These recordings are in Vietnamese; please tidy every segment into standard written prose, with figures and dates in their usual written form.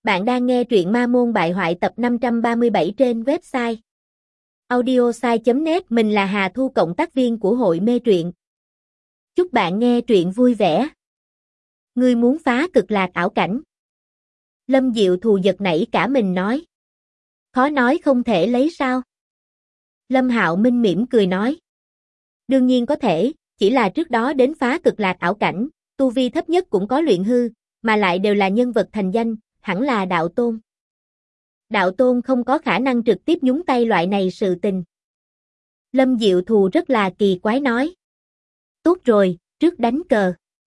Bạn đang nghe truyện Ma Môn Bại Hoại tập 537 trên website audiosai.net. Mình là Hà Thu, cộng tác viên của hội mê truyện. Chúc bạn nghe truyện vui vẻ. Ngươi muốn phá cực lạc ảo cảnh? Lâm Diệu Thù giật nảy cả mình nói. Khó nói không thể lấy sao? Lâm Hạo Minh mỉm cười nói. Đương nhiên có thể, chỉ là trước đó đến phá cực lạc ảo cảnh, tu vi thấp nhất cũng có luyện hư, mà lại đều là nhân vật thành danh, hẳn là đạo tôn. Đạo tôn không có khả năng trực tiếp nhúng tay loại này sự tình. Lâm Diệu Thù rất là kỳ quái nói. Tốt rồi, trước đánh cờ.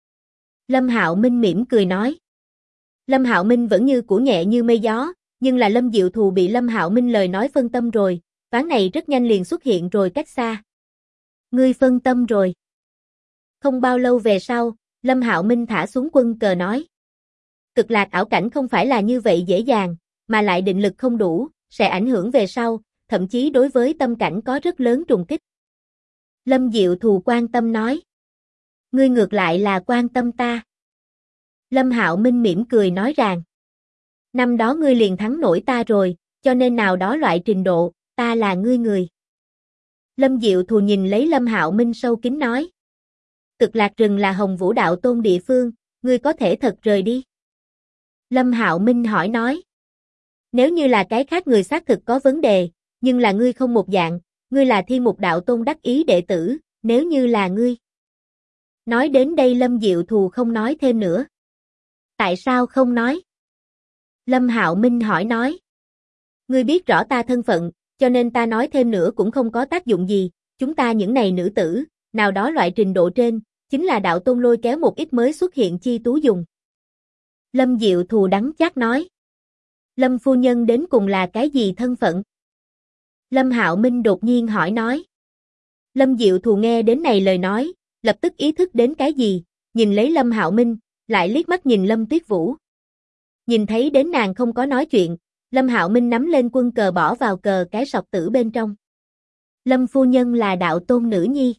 Lâm Hạo Minh mỉm cười nói. Lâm Hạo Minh vẫn như cũ nhẹ như mây gió, nhưng là Lâm Diệu Thù bị Lâm Hạo Minh lời nói phân tâm rồi, ván này rất nhanh liền xuất hiện rồi cách xa. Ngươi phân tâm rồi. Không bao lâu về sau, Lâm Hạo Minh thả xuống quân cờ nói. Cực lạc ảo cảnh không phải là như vậy dễ dàng, mà lại định lực không đủ, sẽ ảnh hưởng về sau, thậm chí đối với tâm cảnh có rất lớn trùng kích. Lâm Diệu Thù quan tâm nói. Ngươi ngược lại là quan tâm ta. Lâm Hạo Minh mỉm cười nói rằng. Năm đó ngươi liền thắng nổi ta rồi, cho nên nào đó loại trình độ, ta là ngươi người. Lâm Diệu Thù nhìn lấy Lâm Hạo Minh sâu kín nói. Cực lạc rừng là Hồng Vũ đạo tôn địa phương, ngươi có thể thật rời đi. Lâm Hạo Minh hỏi nói. Nếu như là cái khác người xác thực có vấn đề, nhưng là ngươi không một dạng, ngươi là Thiên Mục đạo tôn đắc ý đệ tử, nếu như là ngươi. Nói đến đây Lâm Diệu Thù không nói thêm nữa. Tại sao không nói? Lâm Hạo Minh hỏi nói. Ngươi biết rõ ta thân phận, cho nên ta nói thêm nữa cũng không có tác dụng gì, chúng ta những này nữ tử, nào đó loại trình độ trên, chính là đạo tôn lôi kéo một ít mới xuất hiện chi tú dùng. Lâm Diệu Thù đắng chát nói. Lâm phu nhân đến cùng là cái gì thân phận? Lâm Hạo Minh đột nhiên hỏi nói. Lâm Diệu Thù nghe đến này lời nói, lập tức ý thức đến cái gì, nhìn lấy Lâm Hạo Minh, lại liếc mắt nhìn Lâm Tuyết Vũ. Nhìn thấy đến nàng không có nói chuyện, Lâm Hạo Minh nắm lên quân cờ bỏ vào cờ cái sọc tử bên trong. Lâm phu nhân là đạo tôn nữ nhi.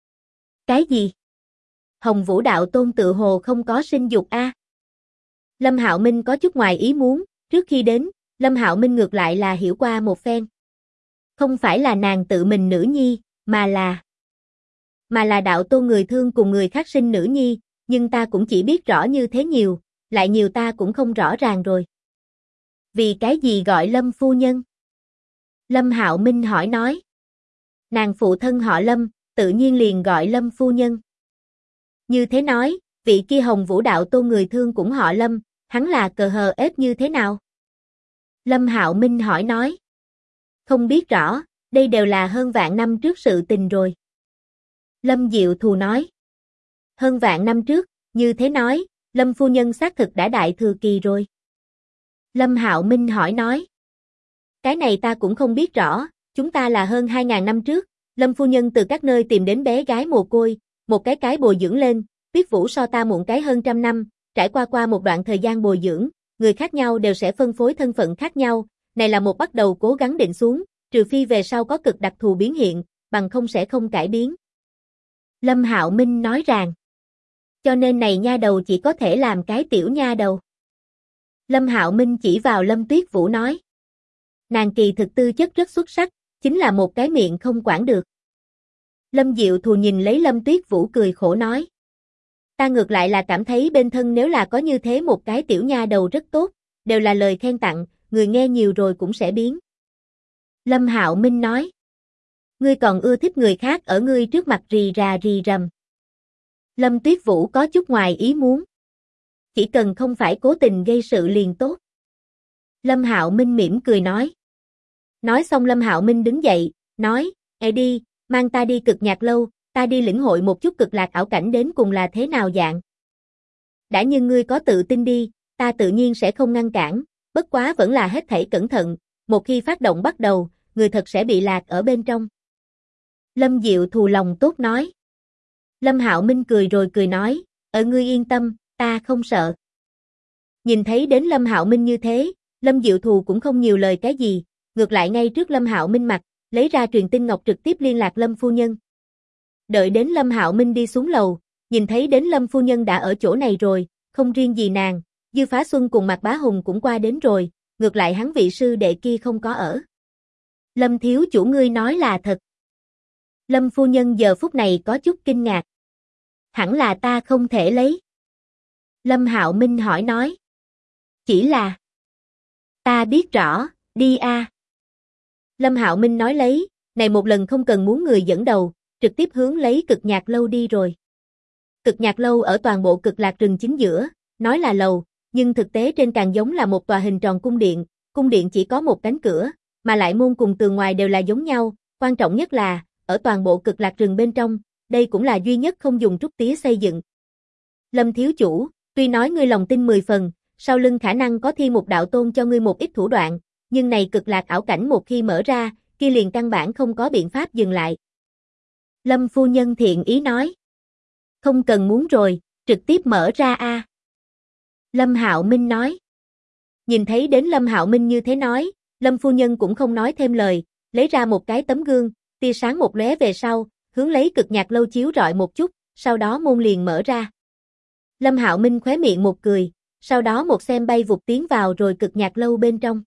Cái gì? Hồng Vũ đạo tôn tự hồ không có sinh dục a? Lâm Hạo Minh có chút ngoài ý muốn, trước khi đến, Lâm Hạo Minh ngược lại là hiểu qua một phen. Không phải là nàng tự mình nữ nhi, mà là đạo tôn người thương cùng người khác sinh nữ nhi, nhưng ta cũng chỉ biết rõ như thế nhiều, lại nhiều ta cũng không rõ ràng rồi. Vì cái gì gọi Lâm phu nhân? Lâm Hạo Minh hỏi nói. Nàng phụ thân họ Lâm, tự nhiên liền gọi Lâm phu nhân. Như thế nói, vị kia Hồng Vũ đạo tôn người thương cũng họ Lâm, hắn là cờ hờ ép như thế nào? Lâm Hạo Minh hỏi nói. Không biết rõ, đây đều là hơn vạn năm trước sự tình rồi. Lâm Diệu Thù nói. Hơn vạn năm trước, như thế nói, Lâm phu nhân xác thực đã đại thừa kỳ rồi. Lâm Hạo Minh hỏi nói. Cái này ta cũng không biết rõ, chúng ta là hơn 2.000 năm trước, Lâm phu nhân từ các nơi tìm đến bé gái mồ côi, một cái bồi dưỡng lên, Tuyết Vũ so ta muộn cái hơn trăm năm, trải qua một đoạn thời gian bồi dưỡng, người khác nhau đều sẽ phân phối thân phận khác nhau, này là một bắt đầu cố gắng định xuống, trừ phi về sau có cực đặc thù biến hiện, bằng không sẽ không cải biến. Lâm Hạo Minh nói rằng. Cho nên này nha đầu chỉ có thể làm cái tiểu nha đầu. Lâm Hạo Minh chỉ vào Lâm Tuyết Vũ nói. Nàng kỳ thực tư chất rất xuất sắc, chính là một cái miệng không quản được. Lâm Diệu Thù nhìn lấy Lâm Tuyết Vũ cười khổ nói. Ta ngược lại là cảm thấy bên thân nếu là có như thế một cái tiểu nha đầu rất tốt, đều là lời khen tặng, người nghe nhiều rồi cũng sẽ biến. Lâm Hạo Minh nói. Ngươi còn ưa thích người khác ở ngươi trước mặt rì rà rì rầm. Lâm Tuyết Vũ có chút ngoài ý muốn. Chỉ cần không phải cố tình gây sự liền tốt. Lâm Hạo Minh mỉm cười nói. Nói xong Lâm Hạo Minh đứng dậy, nói, đi, mang ta đi cực nhạc lâu, ta đi lĩnh hội một chút cực lạc ảo cảnh đến cùng là thế nào dạng. Đã như ngươi có tự tin đi, ta tự nhiên sẽ không ngăn cản, bất quá vẫn là hết thảy cẩn thận, một khi phát động bắt đầu, người thật sẽ bị lạc ở bên trong. Lâm Diệu Thù lòng tốt nói. Lâm Hạo Minh cười rồi cười nói, ngươi yên tâm, ta không sợ. Nhìn thấy đến Lâm Hạo Minh như thế, Lâm Diệu Thù cũng không nhiều lời cái gì, ngược lại ngay trước Lâm Hạo Minh mặt, lấy ra truyền tin ngọc trực tiếp liên lạc Lâm phu nhân. Đợi đến Lâm Hạo Minh đi xuống lầu, nhìn thấy đến Lâm phu nhân đã ở chỗ này rồi, không riêng gì nàng, Dư Phá Xuân cùng Mạc Bá Hùng cũng qua đến rồi, ngược lại hắn vị sư đệ kia không có ở. Lâm thiếu chủ ngươi nói là thật. Lâm phu nhân giờ phút này có chút kinh ngạc. Hẳn là ta không thể lấy. Lâm Hạo Minh hỏi nói. Chỉ là. Ta biết rõ, đi a. Lâm Hạo Minh nói lấy, này một lần không cần muốn người dẫn đầu, trực tiếp hướng lấy Cực Nhạc lâu đi rồi. Cực Nhạc lâu ở toàn bộ Cực Lạc rừng chính giữa, nói là lầu, nhưng thực tế trên càng giống là một tòa hình tròn cung điện chỉ có một cánh cửa, mà lại môn cùng tường ngoài đều là giống nhau, quan trọng nhất là, ở toàn bộ Cực Lạc rừng bên trong, đây cũng là duy nhất không dùng trúc tía xây dựng. Lâm thiếu chủ, tuy nói ngươi lòng tin 10 phần, sau lưng khả năng có Thiên Mục Đạo Tôn cho ngươi một ít thủ đoạn, nhưng này Cực Lạc ảo cảnh một khi mở ra, kia liền căn bản không có biện pháp dừng lại. Lâm phu nhân thiện ý nói. Không cần muốn rồi, trực tiếp mở ra a. Lâm Hạo Minh nói. Nhìn thấy đến Lâm Hạo Minh như thế nói, Lâm phu nhân cũng không nói thêm lời, lấy ra một cái tấm gương, tia sáng một lóe về sau, hướng lấy Cực Nhạc lâu chiếu rọi một chút, sau đó môn liền mở ra. Lâm Hạo Minh khóe miệng một cười, sau đó một xem bay vụt tiến vào rồi Cực Nhạc lâu bên trong.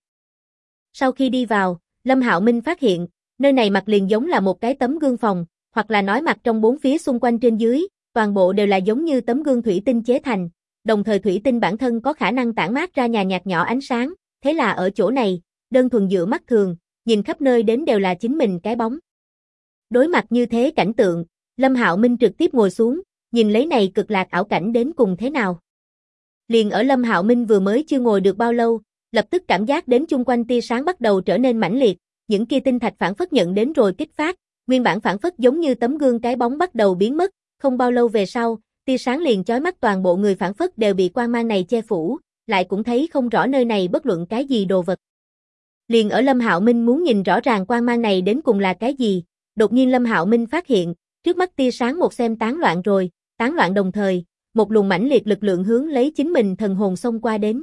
Sau khi đi vào, Lâm Hạo Minh phát hiện, nơi này mặt liền giống là một cái tấm gương phòng, hoặc là nói mặt trong bốn phía xung quanh trên dưới, toàn bộ đều là giống như tấm gương thủy tinh chế thành, đồng thời thủy tinh bản thân có khả năng tản mát ra nhàn nhạt nhỏ ánh sáng, thế là ở chỗ này, đơn thuần dựa mắt thường, nhìn khắp nơi đến đều là chính mình cái bóng. Đối mặt như thế cảnh tượng, Lâm Hạo Minh trực tiếp ngồi xuống, nhìn lấy này Cực Lạc ảo cảnh đến cùng thế nào. Liền ở Lâm Hạo Minh vừa mới chưa ngồi được bao lâu, lập tức cảm giác đến chung quanh tia sáng bắt đầu trở nên mãnh liệt, những kia tinh thạch phản phất nhận đến rồi kích phát, nguyên bản phản phất giống như tấm gương cái bóng bắt đầu biến mất, không bao lâu về sau, tia sáng liền chói mắt toàn bộ người phản phất đều bị quang mang này che phủ, lại cũng thấy không rõ nơi này bất luận cái gì đồ vật. Liền ở Lâm Hạo Minh muốn nhìn rõ ràng quang mang này đến cùng là cái gì, đột nhiên Lâm Hạo Minh phát hiện, trước mắt tia sáng một xem tán loạn rồi, tán loạn đồng thời, một luồng mãnh liệt lực lượng hướng lấy chính mình thần hồn xông qua đến.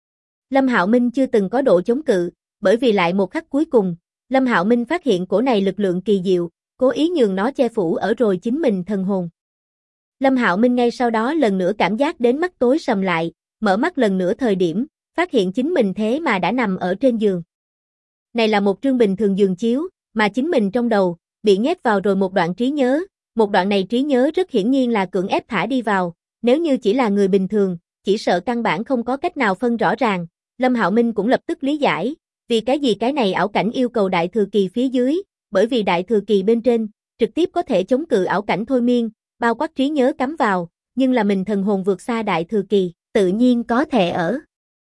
Lâm Hạo Minh chưa từng có độ chống cự, bởi vì lại một khắc cuối cùng, Lâm Hạo Minh phát hiện cổ này lực lượng kỳ diệu, cố ý nhường nó che phủ ở rồi chính mình thần hồn. Lâm Hạo Minh ngay sau đó lần nữa cảm giác đến mắt tối sầm lại, mở mắt lần nữa thời điểm, phát hiện chính mình thế mà đã nằm ở trên giường. Này là một trương bình thường giường chiếu, mà chính mình trong đầu, bị nhét vào rồi một đoạn trí nhớ, một đoạn này trí nhớ rất hiển nhiên là cưỡng ép thả đi vào, nếu như chỉ là người bình thường, chỉ sợ căn bản không có cách nào phân rõ ràng. Lâm Hạo Minh cũng lập tức lý giải, vì cái gì cái này ảo cảnh yêu cầu đại thừa kỳ phía dưới, bởi vì đại thừa kỳ bên trên, trực tiếp có thể chống cự ảo cảnh thôi miên, bao quát trí nhớ cắm vào, nhưng là mình thần hồn vượt xa đại thừa kỳ, tự nhiên có thể ở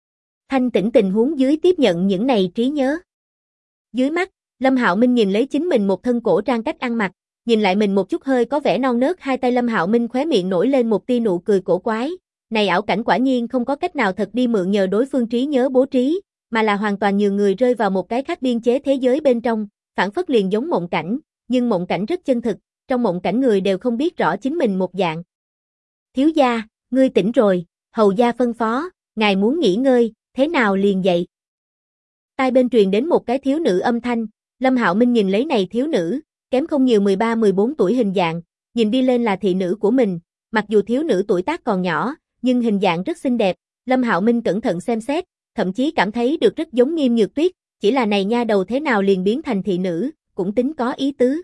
thanh tĩnh tình huống dưới tiếp nhận những này trí nhớ. Dưới mắt, Lâm Hạo Minh nhìn lấy chính mình một thân cổ trang cách ăn mặc, nhìn lại mình một chút hơi có vẻ non nớt hai tay Lâm Hạo Minh khóe miệng nổi lên một tia nụ cười cổ quái. Này ảo cảnh quả nhiên không có cách nào thật đi mượn nhờ đối phương trí nhớ bố trí, mà là hoàn toàn nhường người rơi vào một cái khác biên chế thế giới bên trong, phản phất liền giống mộng cảnh, nhưng mộng cảnh rất chân thực, trong mộng cảnh người đều không biết rõ chính mình một dạng. Thiếu gia, ngươi tỉnh rồi, hầu gia phân phó, ngài muốn nghỉ ngơi, thế nào liền dậy. Tai bên truyền đến một cái thiếu nữ âm thanh, Lâm Hạo Minh nhìn lấy này thiếu nữ, kém không nhiều 13-14 tuổi hình dạng, nhìn đi lên là thị nữ của mình, mặc dù thiếu nữ tuổi tác còn nhỏ, nhưng hình dạng rất xinh đẹp, Lâm Hạo Minh cẩn thận xem xét, thậm chí cảm thấy được rất giống Nghiêm Nhược Tuyết, chỉ là này nha đầu thế nào liền biến thành thị nữ, cũng tính có ý tứ.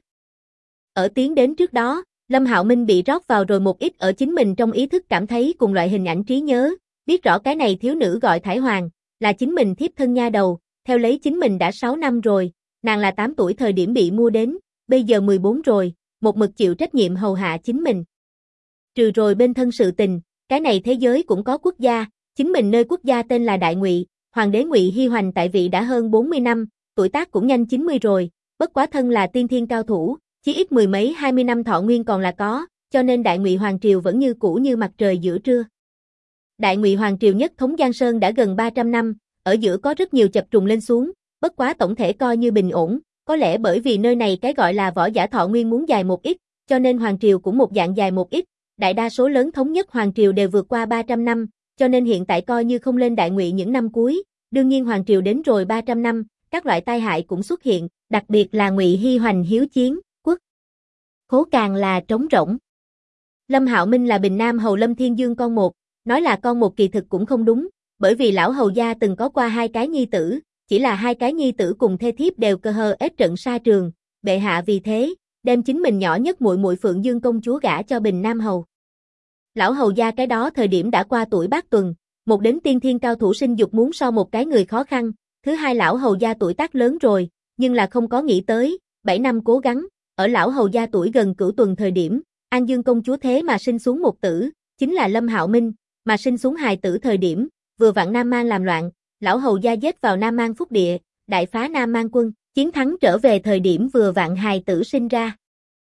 Ở tiến đến trước đó, Lâm Hạo Minh bị rót vào rồi một ít ở chính mình trong ý thức cảm thấy cùng loại hình ảnh trí nhớ, biết rõ cái này thiếu nữ gọi Thải Hoàng, là chính mình thiếp thân nha đầu, theo lấy chính mình đã 6 năm rồi, nàng là 8 tuổi thời điểm bị mua đến, bây giờ 14 rồi, một mực chịu trách nhiệm hầu hạ chính mình. Trừ rồi bên thân sự tình, cái này thế giới cũng có quốc gia, chính mình nơi quốc gia tên là Đại Ngụy, hoàng đế Ngụy Hy Hoành tại vị đã hơn 40 năm, tuổi tác cũng nhanh 90 rồi, bất quá thân là tiên thiên cao thủ, chỉ ít mười mấy 20 năm thọ nguyên còn là có, cho nên Đại Ngụy hoàng triều vẫn như cũ như mặt trời giữa trưa. Đại Ngụy hoàng triều nhất thống Giang Sơn đã gần 300 năm, ở giữa có rất nhiều chập trùng lên xuống, bất quá tổng thể coi như bình ổn, có lẽ bởi vì nơi này cái gọi là võ giả thọ nguyên muốn dài một ít, cho nên hoàng triều cũng một dạng dài một ít, đại đa số lớn thống nhất hoàng triều đều vượt qua 300 năm, cho nên hiện tại coi như không lên Đại Ngụy những năm cuối, đương nhiên hoàng triều đến rồi 300 năm, các loại tai hại cũng xuất hiện, đặc biệt là Ngụy Hy Hoành hiếu chiến, quốc khố càng là trống rỗng. Lâm Hạo Minh là Bình Nam hầu Lâm Thiên Dương con một, nói là con một kỳ thực cũng không đúng, bởi vì lão hầu gia từng có qua 2 cái nhi tử, chỉ là 2 cái nhi tử cùng thê thiếp đều cơ hơ ết trận sa trường, bệ hạ vì thế, đem chính mình nhỏ nhất muội muội Phượng Dương công chúa gả cho Bình Nam hầu. Lão hầu gia cái đó thời điểm đã qua tuổi bát tuần, một đến tiên thiên cao thủ sinh dục muốn so một cái người khó khăn, thứ hai lão hầu gia tuổi tác lớn rồi, nhưng là không có nghĩ tới, 7 năm cố gắng, ở lão hầu gia tuổi gần cửu tuần thời điểm, An Dương công chúa thế mà sinh xuống một tử, chính là Lâm Hạo Minh, mà sinh xuống hài tử thời điểm, vừa vặn Nam Mang làm loạn, lão hầu gia giết vào Nam Mang phúc địa, đại phá Nam Mang quân, chiến thắng trở về thời điểm vừa vặn hài tử sinh ra.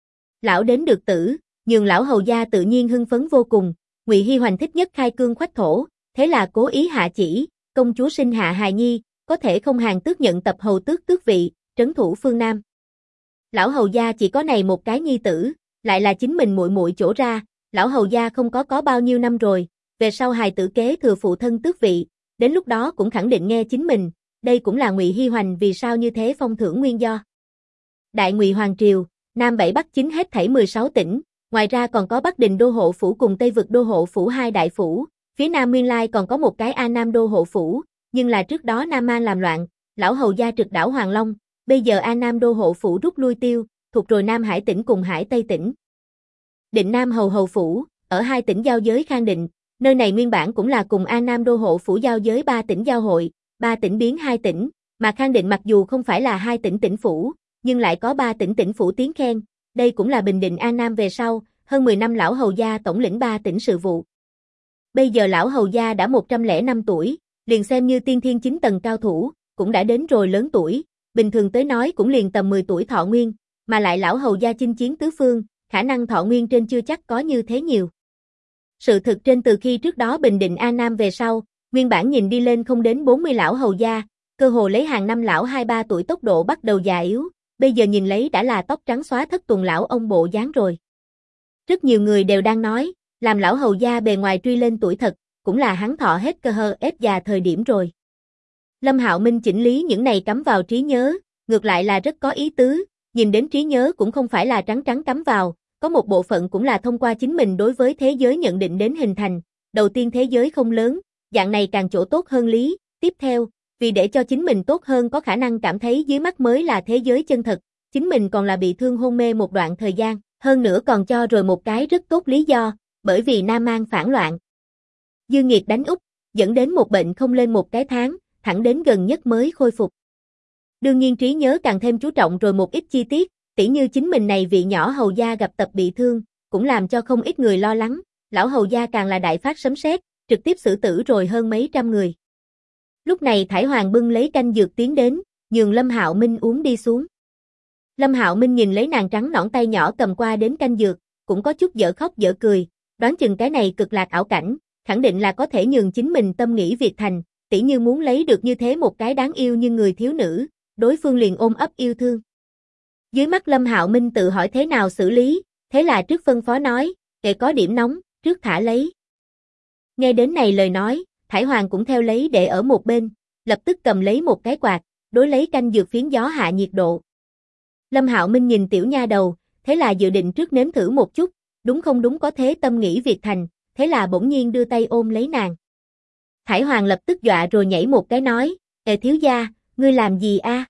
Lão đến được tử, nhường lão hầu gia tự nhiên hưng phấn vô cùng, Ngụy Hi Hoành thích nhất khai cương khoách thổ, thế là cố ý hạ chỉ, công chúa sinh hạ hài nhi, có thể không hàng tước nhận tập hầu tước tước vị, trấn thủ phương Nam. Lão hầu gia chỉ có này một cái nhi tử, lại là chính mình muội muội chỗ ra, lão hầu gia không có bao nhiêu năm rồi, về sau hài tử kế thừa phụ thân tước vị, đến lúc đó cũng khẳng định nghe chính mình, đây cũng là Ngụy Hi Hoành vì sao như thế phong thưởng nguyên do. Đại Ngụy Hoàng triều, Nam北Bắc chính hết thảy 16 tỉnh, ngoài ra còn có Bắc Đình đô hộ phủ cùng Tây vực đô hộ phủ 2 đại phủ, phía Nam nguyên lai còn có một cái A Nam đô hộ phủ, nhưng là trước đó Nam Mang làm loạn, lão hầu gia trực đảo Hoàng Long, bây giờ A Nam đô hộ phủ rút lui tiêu, thuộc rồi Nam Hải tỉnh cùng Hải Tây tỉnh. Định Nam hầu hầu phủ, ở 2 tỉnh giao giới Khang Định, nơi này nguyên bản cũng là cùng A Nam đô hộ phủ giao giới 3 tỉnh giao hội, 3 tỉnh biến 2 tỉnh, mà Khang Định mặc dù không phải là 2 tỉnh tỉnh phủ, nhưng lại có 3 tỉnh tỉnh phủ tiếng khen, đây cũng là bình định A Nam về sau, hơn 10 năm lão hầu gia tổng lĩnh 3 tỉnh sự vụ. Bây giờ lão hầu gia đã 105 tuổi, liền xem như tiên thiên 9 tầng cao thủ, cũng đã đến rồi lớn tuổi, bình thường tới nói cũng liền tầm 10 tuổi thọ nguyên, mà lại lão hầu gia chinh chiến tứ phương, khả năng thọ nguyên trên chưa chắc có như thế nhiều. Sự thực trên từ khi trước đó bình định A Nam về sau, nguyên bản nhìn đi lên không đến 40 lão hầu gia, cơ hồ lấy hàng năm lão 2-3 tuổi tốc độ bắt đầu già yếu, bây giờ nhìn lấy đã là tóc trắng xóa thất tuần lão ông bộ dáng rồi. Rất nhiều người đều đang nói, làm lão hầu gia bề ngoài truy lên tuổi thật, cũng là hắn thọ hết cơ hơ ép già thời điểm rồi. Lâm Hạo Minh chỉnh lý những này cắm vào trí nhớ, ngược lại là rất có ý tứ, nhìn đến trí nhớ cũng không phải là trắng trắng cắm vào, có một bộ phận cũng là thông qua chính mình đối với thế giới nhận định đến hình thành, đầu tiên thế giới không lớn, dạng này càng chỗ tốt hơn lý, tiếp theo, vì để cho chính mình tốt hơn có khả năng cảm thấy dưới mắt mới là thế giới chân thật, chính mình còn là bị thương hôn mê một đoạn thời gian, hơn nữa còn cho rồi một cái rất tốt lý do, bởi vì Nam Mang phản loạn. Dư nghiệt đánh Úc, dẫn đến một bệnh không lên một cái tháng, thẳng đến gần nhất mới khôi phục. Đương nhiên trí nhớ càng thêm chú trọng rồi một ít chi tiết, tỉ như chính mình này vị nhỏ hầu gia gặp tập bị thương, cũng làm cho không ít người lo lắng, lão hầu gia càng là đại phát sấm sét, trực tiếp xử tử rồi hơn mấy trăm người. Lúc này Thải Hoàng bưng lấy canh dược tiến đến, nhường Lâm Hạo Minh uống đi xuống. Lâm Hạo Minh nhìn lấy nàng trắng nõn tay nhỏ cầm qua đến canh dược, cũng có chút dở khóc dở cười, đoán chừng cái này cực lạc ảo cảnh, khẳng định là có thể nhường chính mình tâm nghĩ việc thành, tỉ như muốn lấy được như thế một cái đáng yêu như người thiếu nữ, đối phương liền ôm ấp yêu thương. Dưới mắt Lâm Hạo Minh tự hỏi thế nào xử lý, thế là trước phân phó nói, kệ có điểm nóng, trước thả lấy. Nghe đến này lời nói, Thải Hoàng cũng theo lấy để ở một bên, lập tức cầm lấy một cái quạt, đối lấy canh dược phiến gió hạ nhiệt độ. Lâm Hạo Minh nhìn tiểu nha đầu, thế là dự định trước nếm thử một chút, đúng không đúng có thế tâm nghĩ việc thành, thế là bỗng nhiên đưa tay ôm lấy nàng. Thải Hoàng lập tức dọa rồi nhảy một cái nói, thiếu gia, ngươi làm gì a?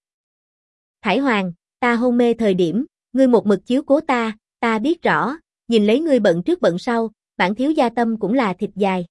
Thải Hoàng, ta hôn mê thời điểm, ngươi một mực chiếu cố ta biết rõ, nhìn lấy ngươi bận trước bận sau, bản thiếu gia tâm cũng là thịt dài.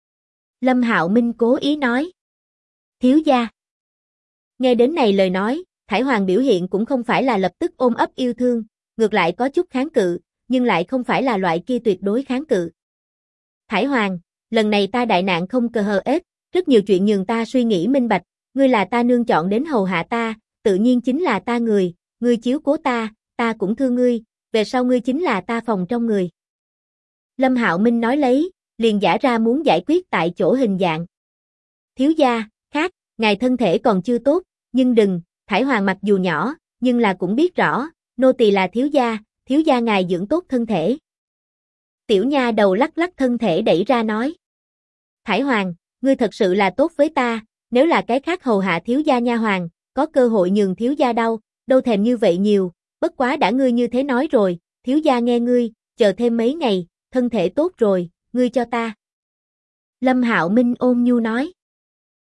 Lâm Hạo Minh cố ý nói. Thiếu gia. Nghe đến này lời nói, Thải Hoàng biểu hiện cũng không phải là lập tức ôm ấp yêu thương, ngược lại có chút kháng cự, nhưng lại không phải là loại kia tuyệt đối kháng cự. Thải Hoàng, lần này ta đại nạn không cờ hờ ết, rất nhiều chuyện nhường ta suy nghĩ minh bạch, ngươi là ta nương chọn đến hầu hạ ta, tự nhiên chính là ta người, ngươi chiếu cố ta cũng thương ngươi, về sau ngươi chính là ta phòng trong người. Lâm Hạo Minh nói lấy, liền giả ra muốn giải quyết tại chỗ hình dạng. Thiếu gia, khác, ngài thân thể còn chưa tốt, nhưng đừng, Thải Hoàng mặc dù nhỏ, nhưng là cũng biết rõ, nô tỳ là thiếu gia ngài dưỡng tốt thân thể. Tiểu nha đầu lắc lắc thân thể đẩy ra nói. Thải Hoàng, ngươi thật sự là tốt với ta, nếu là cái khác hầu hạ thiếu gia nha hoàng, có cơ hội nhường thiếu gia đâu thèm như vậy nhiều, bất quá đã ngươi như thế nói rồi, thiếu gia nghe ngươi, chờ thêm mấy ngày, thân thể tốt rồi, ngươi cho ta. Lâm Hạo Minh ôn nhu nói.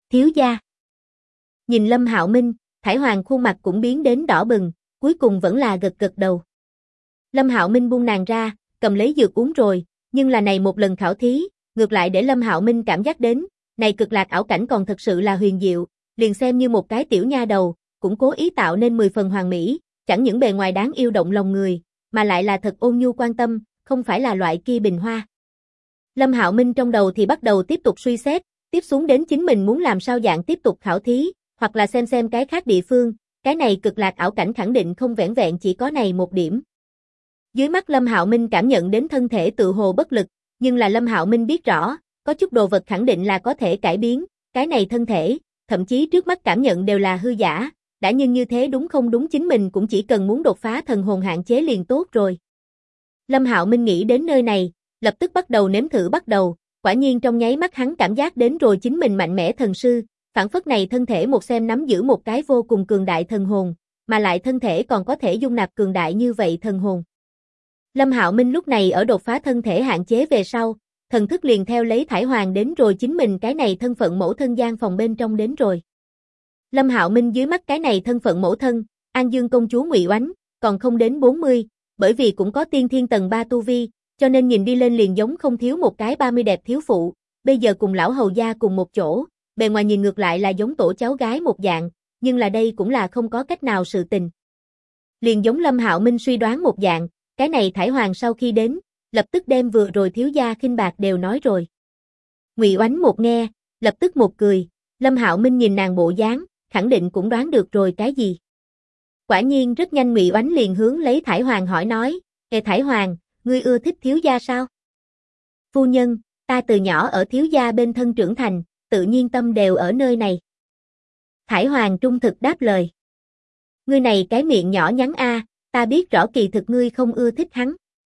Thiếu gia. Nhìn Lâm Hạo Minh, Thải Hoàng khuôn mặt cũng biến đến đỏ bừng, cuối cùng vẫn là gật gật đầu. Lâm Hạo Minh buông nàng ra, cầm lấy dược uống rồi, nhưng là này một lần khảo thí, ngược lại để Lâm Hạo Minh cảm giác đến, này cực lạc ảo cảnh còn thật sự là huyền diệu, liền xem như một cái tiểu nha đầu, cũng cố ý tạo nên 10 phần hoàn mỹ, chẳng những bề ngoài đáng yêu động lòng người, mà lại là thật ôn nhu quan tâm, không phải là loại kia bình hoa. Lâm Hạo Minh trong đầu thì bắt đầu tiếp tục suy xét, tiếp xuống đến chính mình muốn làm sao dạng tiếp tục khảo thí, hoặc là xem cái khác địa phương, cái này cực lạc ảo cảnh khẳng định không vẻn vẹn chỉ có này một điểm. Dưới mắt Lâm Hạo Minh cảm nhận đến thân thể tự hồ bất lực, nhưng là Lâm Hạo Minh biết rõ, có chút đồ vật khẳng định là có thể cải biến, cái này thân thể, thậm chí trước mắt cảm nhận đều là hư giả, đã nhưng như thế đúng không đúng chính mình cũng chỉ cần muốn đột phá thần hồn hạn chế liền tốt rồi. Lâm Hạo Minh nghĩ đến nơi này, lập tức bắt đầu nếm thử bắt đầu, quả nhiên trong nháy mắt hắn cảm giác đến rồi chính mình mạnh mẽ thần sư, phản phất này thân thể một xem nắm giữ một cái vô cùng cường đại thần hồn, mà lại thân thể còn có thể dung nạp cường đại như vậy thần hồn. Lâm Hạo Minh lúc này ở đột phá thân thể hạn chế về sau, thần thức liền theo lấy Thải Hoàng đến rồi chính mình cái này thân phận mẫu thân gian phòng bên trong đến rồi. Lâm Hạo Minh dưới mắt cái này thân phận mẫu thân, An Dương công chúa Ngụy Oánh, còn không đến 40, bởi vì cũng có tiên thiên tầng 3 tu vi, cho nên nhìn đi lên liền giống không thiếu một cái 30 đẹp thiếu phụ, bây giờ cùng lão hầu gia cùng một chỗ, bề ngoài nhìn ngược lại là giống tổ cháu gái một dạng, nhưng là đây cũng là không có cách nào sự tình. Liền giống Lâm Hạo Minh suy đoán một dạng, cái này Thải Hoàng sau khi đến, lập tức đem vừa rồi thiếu gia khinh bạc đều nói rồi. Ngụy Oánh một nghe, lập tức một cười, Lâm Hạo Minh nhìn nàng bộ dáng, khẳng định cũng đoán được rồi cái gì. Quả nhiên rất nhanh Ngụy Oánh liền hướng lấy Thải Hoàng hỏi nói, "Ê Thải Hoàng, ngươi ưa thích thiếu gia sao?" "Phu nhân, ta từ nhỏ ở thiếu gia bên thân trưởng thành, tự nhiên tâm đều ở nơi này." Thải Hoàng trung thực đáp lời. "Ngươi này cái miệng nhỏ nhắn a, ta biết rõ kỳ thực ngươi không ưa thích hắn."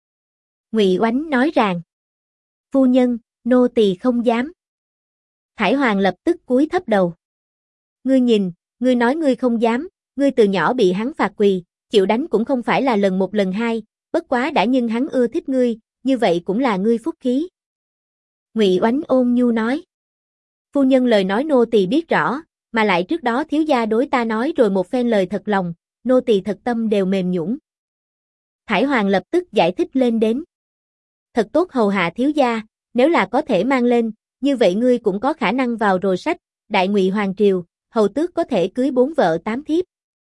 Ngụy Oánh nói rằng, "Phu nhân, nô tỳ không dám." Thải Hoàng lập tức cúi thấp đầu. "Ngươi nhìn, ngươi nói ngươi không dám, ngươi từ nhỏ bị hắn phạt quỳ, chịu đánh cũng không phải là lần một lần hai, bất quá đã nhưng hắn ưa thích ngươi, như vậy cũng là ngươi phúc khí." Ngụy Oánh ôn nhu nói, "Phu nhân lời nói nô tỳ biết rõ, mà lại trước đó thiếu gia đối ta nói rồi một phen lời thật lòng, nô tỳ thật tâm đều mềm nhũn." Thải Hoàng lập tức giải thích lên đến. "Thật tốt hầu hạ thiếu gia, nếu là có thể mang lên, như vậy ngươi cũng có khả năng vào rồi sách, Đại Ngụy Hoàng triều, hầu tước có thể cưới 4 vợ 8 thiếp."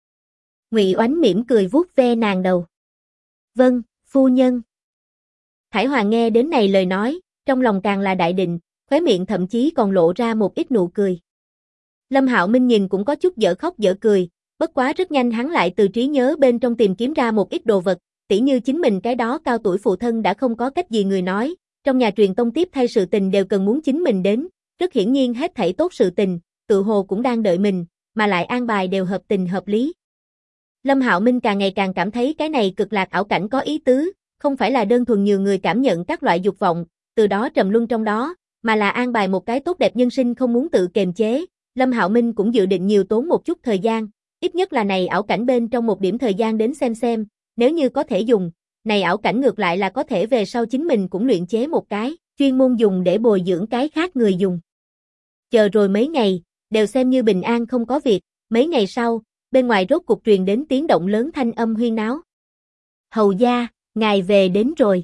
Ngụy Oánh mỉm cười vuốt ve nàng đầu. "Vâng, phu nhân." Thải Hoàng nghe đến này lời nói, trong lòng càng là đại định, khóe miệng thậm chí còn lộ ra một ít nụ cười. Lâm Hạo Minh nhìn cũng có chút dở khóc dở cười, bất quá rất nhanh hắn lại từ trí nhớ bên trong tìm kiếm ra một ít đồ vật, tỉ như chính mình cái đó cao tuổi phụ thân đã không có cách gì người nói, trong nhà truyền tông tiếp thay sự tình đều cần muốn chính mình đến, rất hiển nhiên hết thảy tốt sự tình, tự hồ cũng đang đợi mình, mà lại an bài đều hợp tình hợp lý. Lâm Hạo Minh càng ngày càng cảm thấy cái này cực lạc ảo cảnh có ý tứ, không phải là đơn thuần nhiều người cảm nhận các loại dục vọng, từ đó trầm luân trong đó, mà là an bài một cái tốt đẹp nhân sinh không muốn tự kiềm chế. Lâm Hạo Minh cũng dự định nhiều tốn một chút thời gian, ít nhất là này ảo cảnh bên trong một điểm thời gian đến xem, nếu như có thể dùng, này ảo cảnh ngược lại là có thể về sau chính mình cũng luyện chế một cái, chuyên môn dùng để bồi dưỡng cái khác người dùng. Chờ rồi mấy ngày, đều xem như bình an không có việc, mấy ngày sau, bên ngoài rốt cục truyền đến tiếng động lớn thanh âm huyên náo. "Hầu gia, ngài về đến rồi."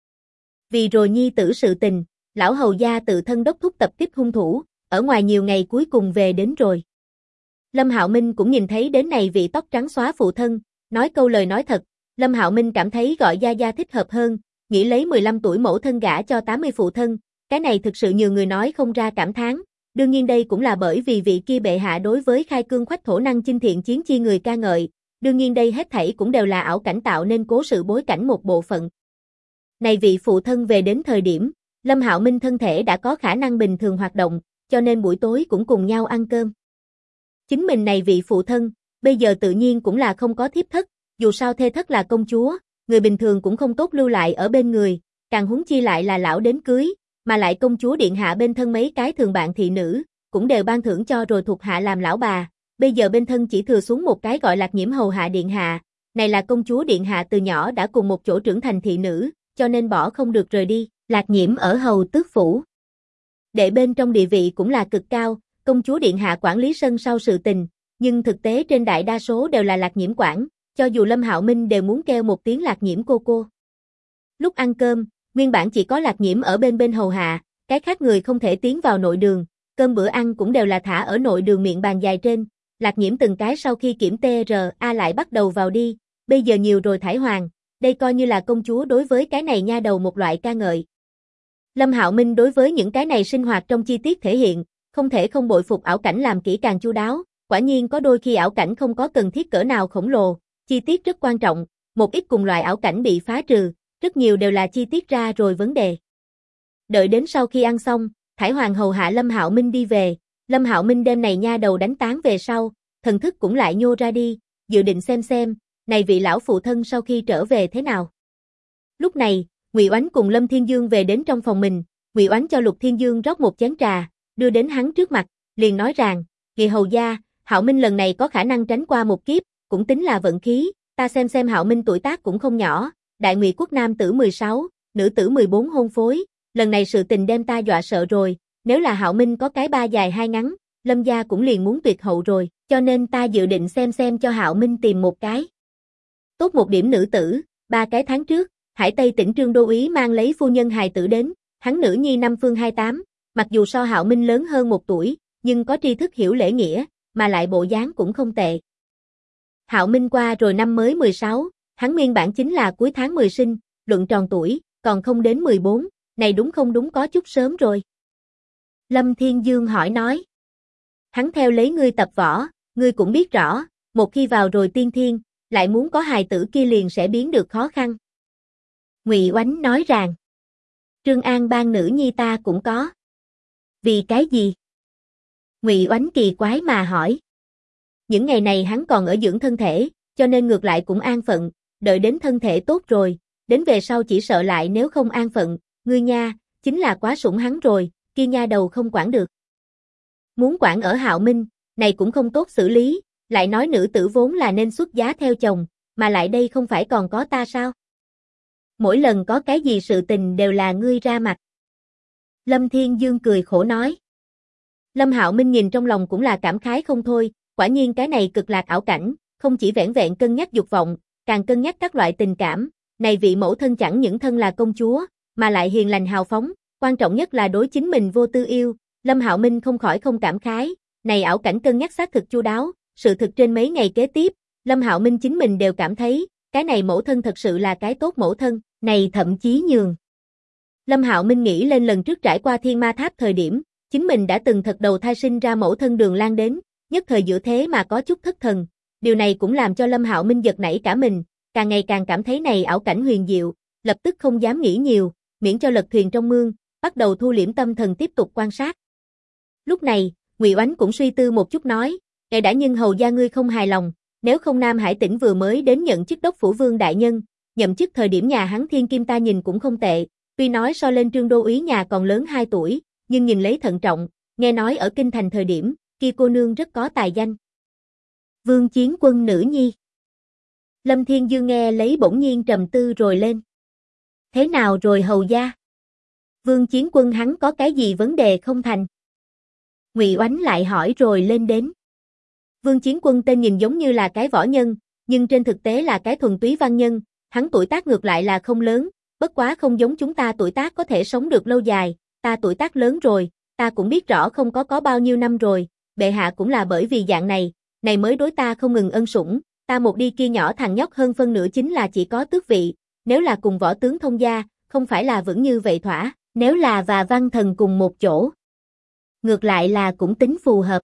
Vì rồi nhi tử sự tình, lão hầu gia tự thân đốc thúc tập kích hung thủ, ở ngoài nhiều ngày cuối cùng về đến rồi. Lâm Hạo Minh cũng nhìn thấy đến này vị tóc trắng xóa phụ thân, nói câu lời nói thật, Lâm Hạo Minh cảm thấy gọi gia gia thích hợp hơn, nghĩ lấy 15 tuổi mẫu thân gả cho 80 phụ thân, cái này thực sự nhiều người nói không ra cảm thán. Đương nhiên đây cũng là bởi vì vị kia bệ hạ đối với khai cương khoách thổ năng chinh thiện chiến chi người ca ngợi, đương nhiên đây hết thảy cũng đều là ảo cảnh tạo nên cố sự bối cảnh một bộ phận. Này vị phụ thân về đến thời điểm, Lâm Hạo Minh thân thể đã có khả năng bình thường hoạt động, cho nên buổi tối cũng cùng nhau ăn cơm. Chính mình này vị phụ thân, bây giờ tự nhiên cũng là không có thiếp thất, dù sao thê thất là công chúa, người bình thường cũng không tốt lưu lại ở bên người, càng huống chi lại là lão đến cưới, mà lại công chúa điện hạ bên thân mấy cái thường bạn thị nữ, cũng đều ban thưởng cho rồi thuộc hạ làm lão bà, bây giờ bên thân chỉ thừa xuống một cái gọi Lạc Nhiễm hầu hạ điện hạ, này là công chúa điện hạ từ nhỏ đã cùng một chỗ trưởng thành thị nữ, cho nên bỏ không được rời đi, Lạc Nhiễm ở hầu tước phủ. Đệ bên trong địa vị cũng là cực cao, công chúa điện hạ quản lý sân sau sự tình, nhưng thực tế trên đại đa số đều là Lạc Nhiễm quản, cho dù Lâm Hạo Minh đều muốn kêu một tiếng Lạc Nhiễm cô. Lúc ăn cơm, nguyên bản chỉ có Lạc Nhiễm ở bên hầu hạ, cái khác người không thể tiến vào nội đường, cơm bữa ăn cũng đều là thả ở nội đường miệng bàn dài trên, Lạc Nhiễm từng cái sau khi kiểm TRA lại bắt đầu vào đi, bây giờ nhiều rồi Thải Hoàng, đây coi như là công chúa đối với cái này nha đầu một loại ca ngợi. Lâm Hạo Minh đối với những cái này sinh hoạt trong chi tiết thể hiện, không thể không bội phục ảo cảnh làm kỹ càng chu đáo, quả nhiên có đôi khi ảo cảnh không có cần thiết cỡ nào khổng lồ, chi tiết rất quan trọng, một ít cùng loại ảo cảnh bị phá trừ, rất nhiều đều là chi tiết ra rồi vấn đề. Đợi đến sau khi ăn xong, Thải Hoàng hầu hạ Lâm Hạo Minh đi về, Lâm Hạo Minh đêm này nha đầu đánh tán về sau, thần thức cũng lại nhô ra đi, dự định xem, này vị lão phụ thân sau khi trở về thế nào. Lúc này, Ngụy Oánh cùng Lâm Thiên Dương về đến trong phòng mình, Ngụy Oánh cho Lục Thiên Dương rót một chén trà, đưa đến hắn trước mặt, liền nói rằng, "Nghị hầu gia, Hạo Minh lần này có khả năng tránh qua một kiếp, cũng tính là vận khí, ta xem Hạo Minh tuổi tác cũng không nhỏ, Đại Ngụy quốc nam tử 16, nữ tử 14 hôn phối, lần này sự tình đem ta dọa sợ rồi, nếu là Hạo Minh có cái 3 dài 2 ngắn, Lâm gia cũng liền muốn tuyệt hậu rồi, cho nên ta dự định xem cho Hạo Minh tìm một cái tốt một điểm nữ tử, 3 cái tháng trước, Hải Tây tỉnh Trương Đô úy mang lấy phu nhân hài tử đến, hắn nữ nhi năm phương 28, mặc dù so Hạo Minh lớn hơn 1 tuổi, nhưng có tri thức hiểu lễ nghĩa, mà lại bộ dáng cũng không tệ. Hạo Minh qua rồi năm mới 16, hắn nguyên bản chính là cuối tháng 10 sinh, luận tròn tuổi, còn không đến 14, này đúng không đúng có chút sớm rồi. Lâm Thiên Dương hỏi nói. Hắn theo lấy ngươi tập võ, ngươi cũng biết rõ, một khi vào rồi tiên thiên, lại muốn có hài tử kia liền sẽ biến được khó khăn. Ngụy Oánh nói rằng, Trương An Bang nữ nhi ta cũng có. Vì cái gì? Ngụy Oánh kỳ quái mà hỏi. Những ngày này hắn còn ở dưỡng thân thể, cho nên ngược lại cũng an phận, đợi đến thân thể tốt rồi, đến về sau chỉ sợ lại nếu không an phận, ngươi nha, chính là quá sủng hắn rồi, kia nha đầu không quản được. Muốn quản ở Hạo Minh, này cũng không tốt xử lý, lại nói nữ tử vốn là nên xuất giá theo chồng, mà lại đây không phải còn có ta sao? Mỗi lần có cái gì sự tình đều là ngươi ra mặt. Lâm Thiên Dương cười khổ nói. Lâm Hạo Minh nhìn trong lòng cũng là cảm khái không thôi, quả nhiên cái này cực lạc ảo cảnh, không chỉ vẻn vẹn cân nhắc dục vọng, càng cân nhắc các loại tình cảm, này vị mẫu thân chẳng những thân là công chúa, mà lại hiền lành hào phóng, quan trọng nhất là đối chính mình vô tư yêu, Lâm Hạo Minh không khỏi không cảm khái, này ảo cảnh cân nhắc xác thực chu đáo, sự thực trên mấy ngày kế tiếp, Lâm Hạo Minh chính mình đều cảm thấy, cái này mẫu thân thật sự là cái tốt mẫu thân, này thậm chí nhường. Lâm Hạo Minh nghĩ lên lần trước trải qua Thiên Ma Tháp thời điểm, chính mình đã từng thật đầu thai sinh ra mẫu thân Đường Lan đến, nhất thời giữa thế mà có chút thất thần, điều này cũng làm cho Lâm Hạo Minh giật nảy cả mình, càng ngày càng cảm thấy này ảo cảnh huyền diệu, lập tức không dám nghĩ nhiều, miễn cho lật thuyền trong mương, bắt đầu thu liễm tâm thần tiếp tục quan sát. Lúc này, Ngụy Oánh cũng suy tư một chút nói, "Ngài đã nhưng hầu gia ngươi không hài lòng, nếu không Nam Hải tỉnh vừa mới đến nhận chức đốc phủ vương đại nhân, nhậm chức thời điểm nhà hắn Thiên Kim ta nhìn cũng không tệ, tuy nói so lên Trương Đô úy nhà còn lớn 2 tuổi, nhưng nhìn lấy thận trọng, nghe nói ở kinh thành thời điểm, kia cô nương rất có tài danh." Vương Chiến Quân nữ nhi. Lâm Thiên Dương nghe lấy bỗng nhiên trầm tư rồi lên. Thế nào rồi hầu gia? Vương Chiến Quân hắn có cái gì vấn đề không thành? Ngụy Oánh lại hỏi rồi lên đến. Vương Chiến Quân tên nhìn giống như là cái võ nhân, nhưng trên thực tế là cái thuần túy văn nhân, hắn tuổi tác ngược lại là không lớn, bất quá không giống chúng ta tuổi tác có thể sống được lâu dài, ta tuổi tác lớn rồi, ta cũng biết rõ không có bao nhiêu năm rồi, bệ hạ cũng là bởi vì dạng này mới đối ta không ngừng ân sủng, ta một đi kia nhỏ thằng nhóc hơn phân nửa chính là chỉ có tước vị, nếu là cùng võ tướng thông gia, không phải là vẫn như vậy thỏa, nếu là và văn thần cùng một chỗ. Ngược lại là cũng tính phù hợp.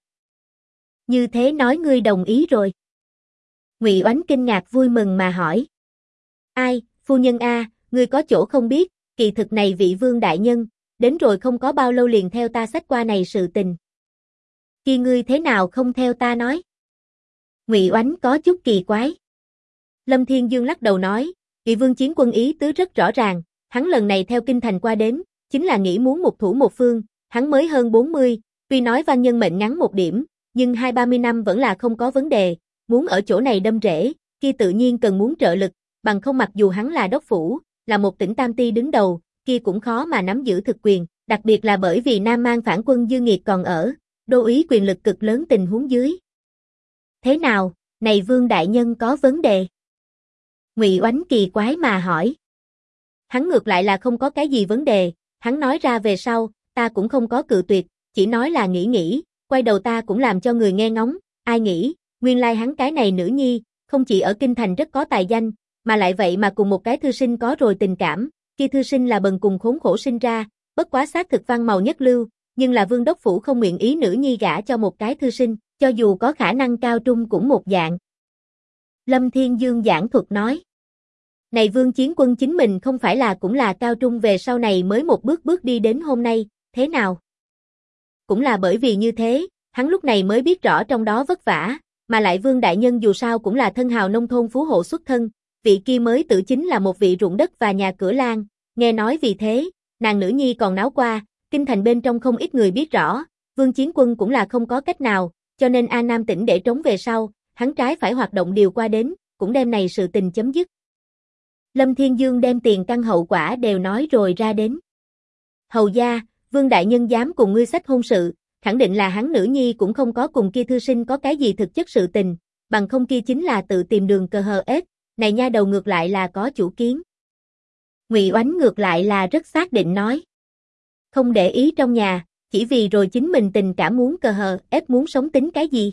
Như thế nói ngươi đồng ý rồi. Ngụy Oánh kinh ngạc vui mừng mà hỏi. Ai, phu nhân a, ngươi có chỗ không biết, kỳ thực này vị vương đại nhân, đến rồi không có bao lâu liền theo ta xách qua này sự tình. Khi ngươi thế nào không theo ta nói? Ngụy Oánh có chút kỳ quái. Lâm Thiên Dương lắc đầu nói, vị Vương Chiến Quân ý tứ rất rõ ràng, hắn lần này theo kinh thành qua đến, chính là nghĩ muốn một thủ một phương, hắn mới hơn 40, tuy nói văn nhân mệnh ngắn một điểm, nhưng 20-30 năm vẫn là không có vấn đề, muốn ở chỗ này đâm rễ, kia tự nhiên cần muốn trợ lực, bằng không mặc dù hắn là đốc phủ, là một tỉnh tam ti đứng đầu, kia cũng khó mà nắm giữ thực quyền, đặc biệt là bởi vì Nam Mang phản quân Dư Nghiệt còn ở, đô úy quyền lực cực lớn tình huống dưới. Thế nào, này Vương đại nhân có vấn đề? Ngụy Oánh kỳ quái mà hỏi. Hắn ngược lại là không có cái gì vấn đề, hắn nói ra về sau, ta cũng không có cự tuyệt, chỉ nói là nghĩ, quay đầu ta cũng làm cho người nghe ngóng, ai nghĩ, nguyên lai hắn cái này nữ nhi, không chỉ ở kinh thành rất có tài danh, mà lại vậy mà cùng một cái thư sinh có rồi tình cảm, kia thư sinh là bần cùng khốn khổ sinh ra, bất quá xác thực văn màu nhất lưu, nhưng là Vương đốc phủ không nguyện ý nữ nhi gả cho một cái thư sinh, cho dù có khả năng cao trung cũng một dạng. Lâm Thiên Dương giảng thuật nói. Này Vương Chiến Quân chính mình không phải là cũng là cao trung về sau này mới một bước bước đi đến hôm nay, thế nào? Cũng là bởi vì như thế, hắn lúc này mới biết rõ trong đó vất vả, mà lại Vương đại nhân dù sao cũng là thân hào nông thôn phú hộ xuất thân, vị kia mới tử chính là một vị ruộng đất và nhà cửa lang, nghe nói vì thế, nàng nữ nhi còn náo qua, kinh thành bên trong không ít người biết rõ, Vương Chiến Quân cũng là không có cách nào, cho nên An Nam tỉnh để trống về sau, hắn trái phải hoạt động điều qua đến, cũng đem này sự tình chấm dứt. Lâm Thiên Dương đem tiền căn hậu quả đều nói rồi ra đến. Hầu gia, Vương đại nhân dám cùng ngươi sách hôn sự, khẳng định là hắn nữ nhi cũng không có cùng kia thư sinh có cái gì thực chất sự tình, bằng không kia chính là tự tìm đường cờ hờ ết, này nha đầu ngược lại là có chủ kiến. Ngụy Oánh ngược lại là rất xác định nói. Không để ý trong nhà, chỉ vì rồi chính mình tình cảm muốn cờ hờ ết muốn sống tính cái gì.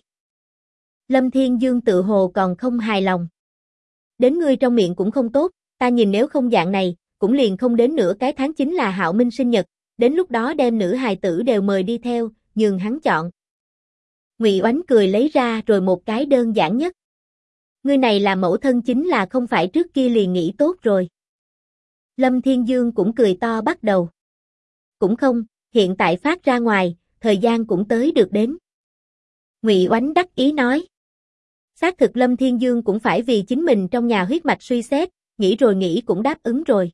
Lâm Thiên Dương tự hồ còn không hài lòng. Đến ngươi trong miệng cũng không tốt, ta nhìn nếu không dạng này, cũng liền không đến nửa cái tháng chính là Hạo Minh sinh nhật, đến lúc đó đem nữ hài tử đều mời đi theo, nhường hắn chọn. Ngụy Oánh cười lấy ra rồi một cái đơn giản nhất. Ngươi này là mẫu thân chính là không phải trước kia liền nghĩ tốt rồi. Lâm Thiên Dương cũng cười to bắt đầu. Cũng không, hiện tại phát ra ngoài, thời gian cũng tới được đến. Ngụy Oánh đắc ý nói. Xác thực Lâm Thiên Dương cũng phải vì chính mình trong nhà huyết mạch suy xét, nghĩ rồi nghĩ cũng đáp ứng rồi.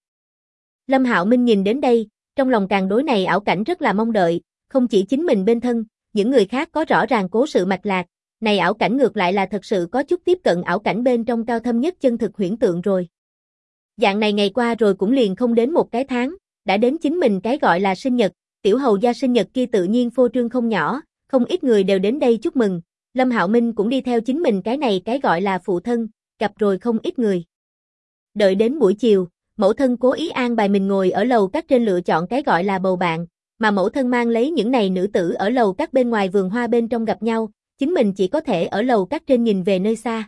Lâm Hạo Minh nhìn đến đây, trong lòng càng đối này ảo cảnh rất là mong đợi, không chỉ chính mình bên thân, những người khác có rõ ràng cố sự mạch lạc, này ảo cảnh ngược lại là thật sự có chút tiếp cận ảo cảnh bên trong cao thâm nhất chân thực huyễn tượng rồi. Dạng này ngày qua rồi cũng liền không đến một cái tháng, đã đến chính mình cái gọi là sinh nhật, tiểu hầu gia sinh nhật kia tự nhiên phô trương không nhỏ, không ít người đều đến đây chúc mừng, Lâm Hạo Minh cũng đi theo chính mình cái này cái gọi là phụ thân, gặp rồi không ít người. Đợi đến buổi chiều, mẫu thân cố ý an bài mình ngồi ở lầu các trên lựa chọn cái gọi là bầu bạn, mà mẫu thân mang lấy những này nữ tử ở lầu các bên ngoài vườn hoa bên trong gặp nhau, chính mình chỉ có thể ở lầu các trên nhìn về nơi xa.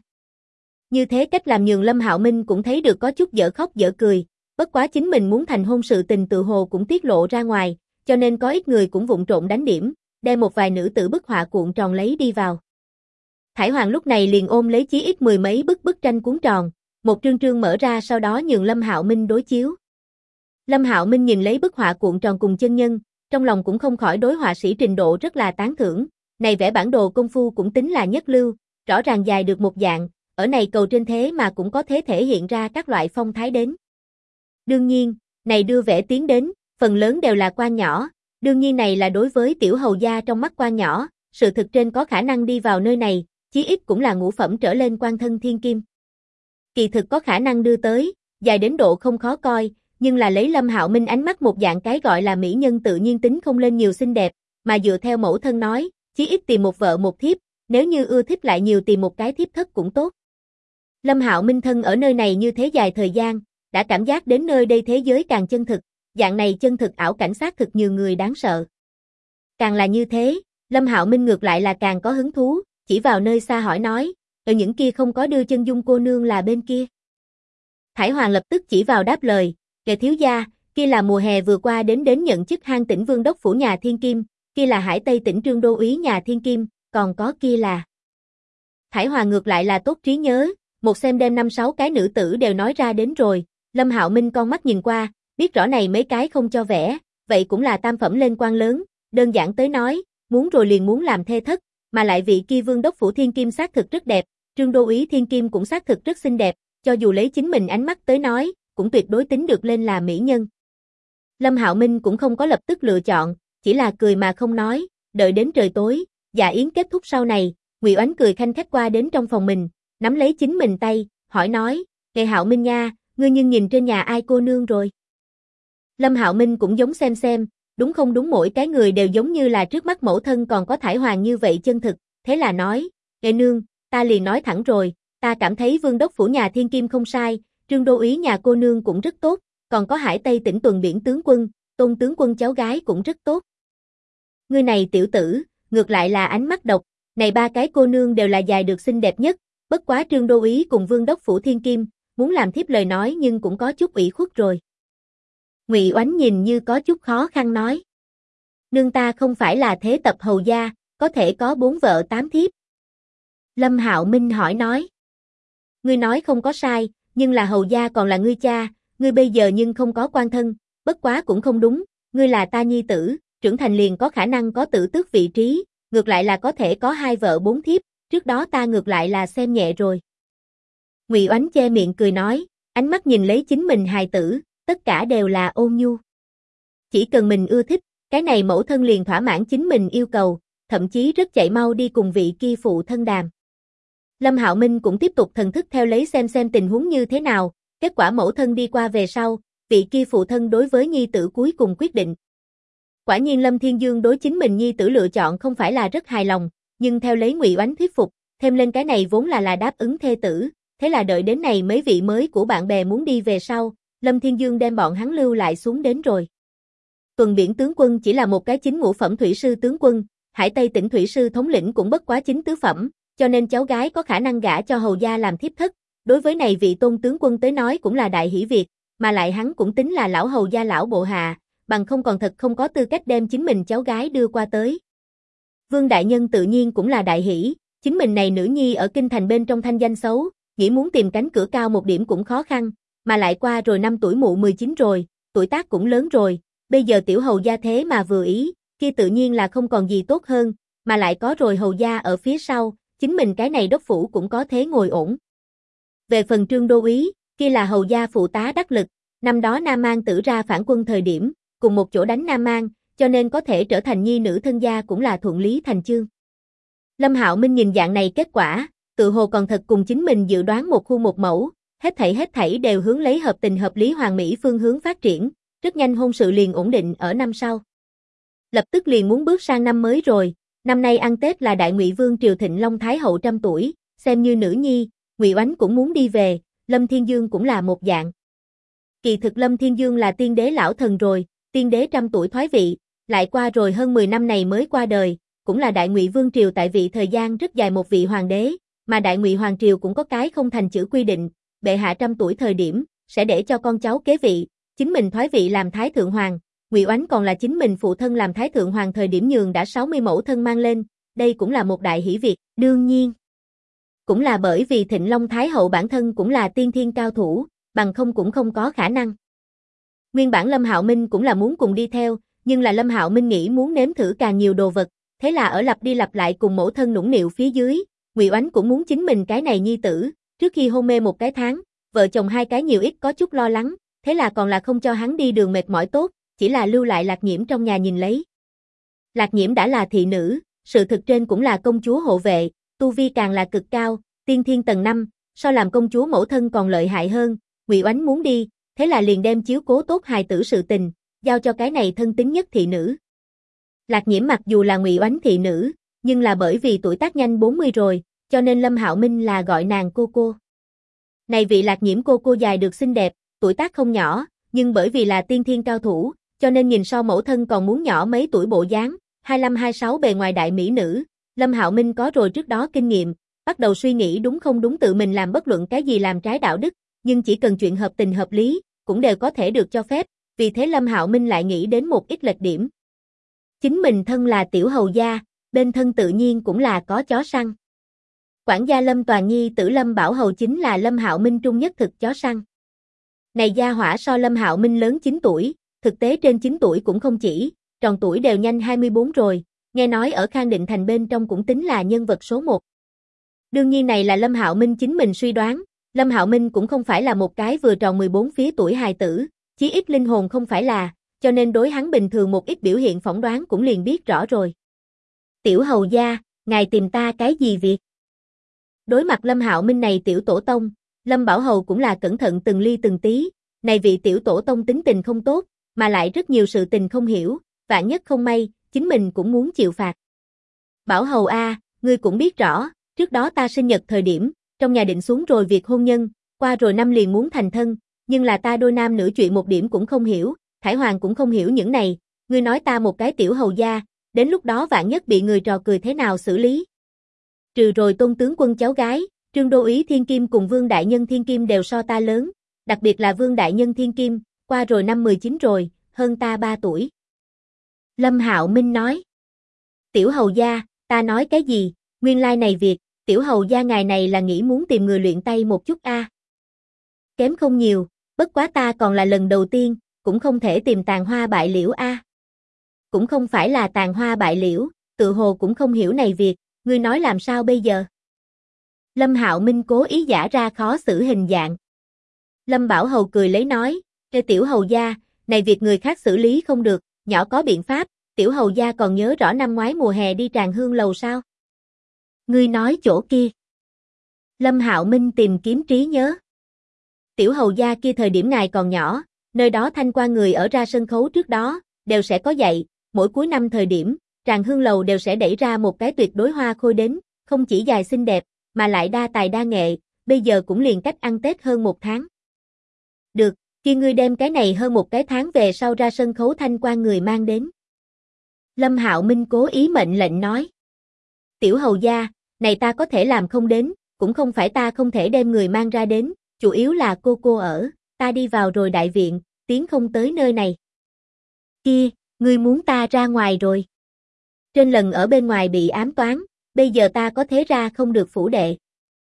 Như thế cách làm nhường Lâm Hạo Minh cũng thấy được có chút dở khóc dở cười, bất quá chính mình muốn thành hôn sự tình tự hồ cũng tiết lộ ra ngoài, cho nên có ít người cũng vụng trộn đánh điểm, đem một vài nữ tử bức họa cuộn tròn lấy đi vào. Thải Hoàng lúc này liền ôm lấy chí ít mười mấy bức tranh cuốn tròn, một trương trương mở ra sau đó nhường Lâm Hạo Minh đối chiếu. Lâm Hạo Minh nhìn lấy bức họa cuộn tròn cùng chân nhân, trong lòng cũng không khỏi đối họa sĩ trình độ rất là tán thưởng, này vẽ bản đồ công phu cũng tính là nhất lưu, rõ ràng dài được một dạng, ở này cầu trên thế mà cũng có thể thể hiện ra các loại phong thái đến. Đương nhiên, này đưa vẽ tiến đến, phần lớn đều là quan nhỏ, đương nhiên này là đối với tiểu hầu gia trong mắt quan nhỏ, sự thực trên có khả năng đi vào nơi này, chí ít cũng là ngũ phẩm trở lên quan thân thiên kim. Kỳ thực có khả năng đưa tới, dài đến độ không khó coi, nhưng là lấy Lâm Hạo Minh ánh mắt một dạng cái gọi là mỹ nhân tự nhiên tính không lên nhiều xinh đẹp, mà dựa theo mẫu thân nói, chí ít tìm một vợ một thiếp, nếu như ưa thích lại nhiều tìm một cái thiếp thất cũng tốt. Lâm Hạo Minh thân ở nơi này như thế dài thời gian, đã cảm giác đến nơi đây thế giới càng chân thực, dạng này chân thực ảo cảnh sát thực nhiều người đáng sợ. Càng là như thế, Lâm Hạo Minh ngược lại là càng có hứng thú, chỉ vào nơi xa hỏi nói, ở những kia không có đưa chân dung cô nương là bên kia. Thải Hoàng lập tức chỉ vào đáp lời, kệ thiếu gia, kia là mùa hè vừa qua đến nhận chức Hang Tỉnh Vương đốc phủ nhà Thiên Kim, kia là Hải Tây tỉnh Trương đô úy nhà Thiên Kim, còn có kia là. Thải Hoàng ngược lại là tốt trí nhớ, một xem đem 5-6 cái nữ tử đều nói ra đến rồi, Lâm Hạo Minh con mắt nhìn qua, biết rõ này mấy cái không cho vẽ, vậy cũng là tam phẩm lên quan lớn, đơn giản tới nói, muốn rồi liền muốn làm thê thất, mà lại vị kia Vương đốc phủ Thiên Kim xác thực rất đẹp, Trương đô úy Thiên Kim cũng xác thực rất xinh đẹp, cho dù lấy chính mình ánh mắt tới nói, cũng tuyệt đối tính được lên là mỹ nhân. Lâm Hạo Minh cũng không có lập tức lựa chọn, chỉ là cười mà không nói, đợi đến trời tối, dạ yến kết thúc sau này, Ngụy Oánh cười khanh khách qua đến trong phòng mình, nắm lấy chính mình tay, hỏi nói, "Kệ Hạo Minh nha, ngươi nhưng nhìn trên nhà ai cô nương rồi?" Lâm Hạo Minh cũng giống xem, đúng không đúng mỗi cái người đều giống như là trước mắt mẫu thân còn có thải hoàng như vậy chân thực, thế là nói, Nghệ nương, ta liền nói thẳng rồi, ta cảm thấy Vương đốc phủ nhà Thiên Kim không sai, Trương đô úy nhà cô nương cũng rất tốt, còn có Hải Tây tỉnh tuần biển tướng quân, Tôn tướng quân cháu gái cũng rất tốt. Ngươi này tiểu tử, ngược lại là ánh mắt độc, này ba cái cô nương đều là dài được xinh đẹp nhất, bất quá Trương đô úy cùng Vương đốc phủ Thiên Kim, muốn làm thiếp lời nói nhưng cũng có chút ủy khuất rồi. Ngụy Oánh nhìn như có chút khó khăn nói. Nương ta không phải là thế tập hầu gia, có thể có 4 vợ 8 thiếp. Lâm Hạo Minh hỏi nói. Ngươi nói không có sai, nhưng là hầu gia còn là ngươi cha, ngươi bây giờ nhưng không có quan thân, bất quá cũng không đúng, ngươi là ta nhi tử, trưởng thành liền có khả năng có tử tước vị trí, ngược lại là có thể có 2 vợ 4 thiếp, trước đó ta ngược lại là xem nhẹ rồi. Ngụy Oánh che miệng cười nói, ánh mắt nhìn lấy chính mình hài tử, tất cả đều là ôn nhu. Chỉ cần mình ưa thích, cái này mẫu thân liền thỏa mãn chính mình yêu cầu, thậm chí rất chạy mau đi cùng vị kia phụ thân đàm. Lâm Hạo Minh cũng tiếp tục thần thức theo lấy xem tình huống như thế nào, kết quả mẫu thân đi qua về sau, vị kia phụ thân đối với nhi tử cuối cùng quyết định. Quả nhiên Lâm Thiên Dương đối chính mình nhi tử lựa chọn không phải là rất hài lòng, nhưng theo lấy Ngụy Oánh thuyết phục, thêm lên cái này vốn là đáp ứng thê tử, thế là đợi đến này mấy vị mới của bạn bè muốn đi về sau, Lâm Thiên Dương đem bọn hắn lưu lại xuống đến rồi. Tuần biển tướng quân chỉ là một cái chính ngũ phẩm thủy sư tướng quân, Hải Tây tỉnh thủy sư thống lĩnh cũng bất quá chính tứ phẩm, cho nên cháu gái có khả năng gả cho hầu gia làm thiếp thất, đối với này vị Tôn tướng quân tới nói cũng là đại hỷ việc, mà lại hắn cũng tính là lão hầu gia lão bộ hạ, bằng không còn thật không có tư cách đem chính mình cháu gái đưa qua tới. Vương đại nhân tự nhiên cũng là đại hỷ, chính mình này nữ nhi ở kinh thành bên trong thanh danh xấu, nghĩ muốn tìm cánh cửa cao một điểm cũng khó khăn, mà lại qua rồi 5 tuổi mụ 19 rồi, tuổi tác cũng lớn rồi, bây giờ tiểu hầu gia thế mà vừa ý, kia tự nhiên là không còn gì tốt hơn, mà lại có rồi hầu gia ở phía sau, chính mình cái này đốc phủ cũng có thế ngồi ổn. Về phần Trương đô úy, kia là hầu gia phụ tá đắc lực, năm đó Nam Mang tử ra phản quân thời điểm, cùng một chỗ đánh Nam Mang, cho nên có thể trở thành nhi nữ thân gia cũng là thuận lý thành chương. Lâm Hạo Minh nhìn dạng này kết quả, tự hồ còn thật cùng chính mình dự đoán một khu một mẫu, hết thảy đều hướng lấy hợp tình hợp lý hoàn mỹ phương hướng phát triển, rất nhanh hôn sự liền ổn định ở năm sau. Lập tức liền muốn bước sang năm mới rồi, năm nay ăn Tết là Đại Ngụy Vương triều Thịnh Long Thái hậu 100 tuổi, xem như nữ nhi, Ngụy Oánh cũng muốn đi về, Lâm Thiên Dương cũng là một dạng. Kỳ thực Lâm Thiên Dương là tiên đế lão thần rồi, tiên đế 100 tuổi thoái vị, lại qua rồi hơn 10 năm này mới qua đời, cũng là Đại Ngụy Vương triều tại vị thời gian rất dài một vị hoàng đế, mà Đại Ngụy Hoàng triều cũng có cái không thành chữ quy định, bệ hạ 100 tuổi thời điểm, sẽ để cho con cháu kế vị, chính mình thoái vị làm Thái Thượng Hoàng, Ngụy Oánh còn là chính mình phụ thân làm Thái Thượng Hoàng thời điểm nhường đã 60 mẫu thân mang lên, đây cũng là một đại hỷ việc, đương nhiên. Cũng là bởi vì Thịnh Long Thái hậu bản thân cũng là tiên thiên cao thủ, bằng không cũng không có khả năng. Nguyên bản Lâm Hạo Minh cũng là muốn cùng đi theo, nhưng là Lâm Hạo Minh nghĩ muốn nếm thử càng nhiều đồ vật, thế là ở lặp đi lặp lại cùng mẫu thân nũng nịu phía dưới, Ngụy Oánh cũng muốn chính mình cái này nhi tử, trước khi hôn mê một cái tháng, vợ chồng hai cái nhiều ít có chút lo lắng, thế là còn là không cho hắn đi đường mệt mỏi tốt, chỉ là lưu lại Lạc Nhiễm trong nhà nhìn lấy. Lạc Nhiễm đã là thị nữ, sự thực trên cũng là công chúa hộ vệ, tu vi càng là cực cao, tiên thiên tầng 5, so làm công chúa mẫu thân còn lợi hại hơn, Ngụy Oánh muốn đi, thế là liền đem chiếu cố tốt hài tử sự tình, giao cho cái này thân tín nhất thị nữ. Lạc Nhiễm mặc dù là Ngụy Oánh thị nữ, nhưng là bởi vì tuổi tác nhanh 40 rồi, cho nên Lâm Hạo Minh là gọi nàng cô cô. Này vị Lạc Nhiễm cô dài được xinh đẹp, tuổi tác không nhỏ, nhưng bởi vì là tiên thiên cao thủ, cho nên nhìn so mẫu thân còn muốn nhỏ mấy tuổi bộ dáng, 25-26 bề ngoài đại mỹ nữ, Lâm Hạo Minh có rồi trước đó kinh nghiệm, bắt đầu suy nghĩ đúng không đúng tự mình làm bất luận cái gì làm trái đạo đức, nhưng chỉ cần chuyện hợp tình hợp lý, cũng đều có thể được cho phép, vì thế Lâm Hạo Minh lại nghĩ đến một ít lệch điểm. Chính mình thân là tiểu hầu gia, bên thân tự nhiên cũng là có chó săn. Quản gia Lâm Toàn Nhi tử Lâm Bảo Hầu chính là Lâm Hạo Minh trung nhất thực chó săn. Này gia hỏa so Lâm Hạo Minh lớn 9 tuổi, thực tế trên 9 tuổi cũng không chỉ, tròn tuổi đều nhanh 24 rồi, nghe nói ở Khang Định Thành bên trong cũng tính là nhân vật số 1. Đương nhiên này là Lâm Hạo Minh chính mình suy đoán, Lâm Hạo Minh cũng không phải là một cái vừa tròn 14 phía tuổi hài tử, chí ít linh hồn không phải là, cho nên đối hắn bình thường một ít biểu hiện phỏng đoán cũng liền biết rõ rồi. Tiểu hầu gia, ngài tìm ta cái gì việc? Đối mặt Lâm Hạo Minh này tiểu tổ tông, Lâm Bảo Hầu cũng là cẩn thận từng ly từng tí, này vị tiểu tổ tông tính tình không tốt, mà lại rất nhiều sự tình không hiểu, vạn nhất không may, chính mình cũng muốn chịu phạt. Bảo Hầu a, ngươi cũng biết rõ, trước đó ta sinh nhật thời điểm, trong nhà định xuống rồi việc hôn nhân, qua rồi năm liền muốn thành thân, nhưng là ta đôi nam nữ chuyện một điểm cũng không hiểu, Thải Hoàng cũng không hiểu những này, ngươi nói ta một cái tiểu hầu gia, đến lúc đó vạn nhất bị người trò cười thế nào xử lý. Trừ rồi Tôn tướng quân cháu gái, Trương Đô úy Thiên Kim cùng Vương đại nhân Thiên Kim đều so ta lớn, đặc biệt là Vương đại nhân Thiên Kim, qua rồi năm 19 rồi, hơn ta 3 tuổi. Lâm Hạo Minh nói. Tiểu hầu gia, ta nói cái gì, nguyên lai này việc, tiểu hầu gia ngài này là nghĩ muốn tìm người luyện tay một chút a. Kém không nhiều, bất quá ta còn là lần đầu tiên, cũng không thể tìm tàn hoa bại liễu a. Cũng không phải là tàn hoa bại liễu, tự hồ cũng không hiểu này việc, ngươi nói làm sao bây giờ? Lâm Hạo Minh cố ý giả ra khó xử hình dạng. Lâm Bảo Hầu cười lấy nói, tiểu hầu gia, này việc người khác xử lý không được, nhỏ có biện pháp, tiểu hầu gia còn nhớ rõ năm ngoái mùa hè đi Tràng Hương lầu sao? Ngươi nói chỗ kia. Lâm Hạo Minh tìm kiếm trí nhớ. Tiểu hầu gia kia thời điểm ngài còn nhỏ, nơi đó thanh quan người ở ra sân khấu trước đó, đều sẽ có dạy, mỗi cuối năm thời điểm, Tràng Hương lầu đều sẽ đẩy ra một cái tuyệt đối hoa khôi đến, không chỉ dài xinh đẹp, mà lại đa tài đa nghệ, bây giờ cũng liền cách ăn Tết hơn 1 tháng. Được, kia ngươi đem cái này hơn 1 cái tháng về sau ra sân khấu thanh quan người mang đến. Lâm Hạo Minh cố ý mệnh lệnh nói. Tiểu hầu gia, này ta có thể làm không đến, cũng không phải ta không thể đem người mang ra đến, chủ yếu là cô ở, ta đi vào rồi đại viện, tiến không tới nơi này. Kia, ngươi muốn ta ra ngoài rồi. Trên lần ở bên ngoài bị ám toán, bây giờ ta có thế ra không được phủ đệ.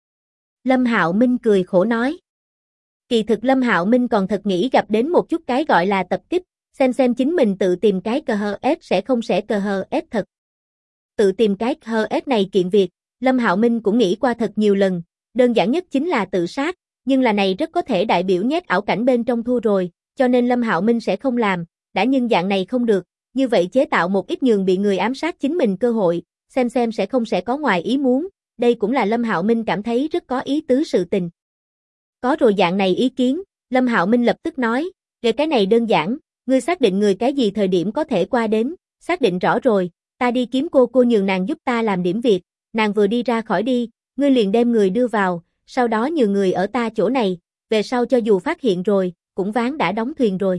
Lâm Hạo Minh cười khổ nói. Kỳ thực Lâm Hạo Minh còn thật nghĩ gặp đến một chút cái gọi là tập kích, xem chính mình tự tìm cái cờ hờ ép sẽ không sẽ cờ hờ ép thật. Tự tìm cái cờ hờ ép này kiện việc, Lâm Hạo Minh cũng nghĩ qua thật nhiều lần, đơn giản nhất chính là tự sát, nhưng là này rất có thể đại biểu nhét ảo cảnh bên trong thua rồi, cho nên Lâm Hạo Minh sẽ không làm, đã nhưng dạng này không được, như vậy chế tạo một ít nhường bị người ám sát chính mình cơ hội, xem sẽ không sẽ có ngoài ý muốn, đây cũng là Lâm Hạo Minh cảm thấy rất có ý tứ sự tình. Có rồi dạng này ý kiến, Lâm Hạo Minh lập tức nói, về cái này đơn giản, ngươi xác định người cái gì thời điểm có thể qua đến, xác định rõ rồi, ta đi kiếm cô nhường nàng giúp ta làm điểm việc, nàng vừa đi ra khỏi đi, ngươi liền đem người đưa vào, sau đó nhường người ở ta chỗ này, về sau cho dù phát hiện rồi, cũng ván đã đóng thuyền rồi.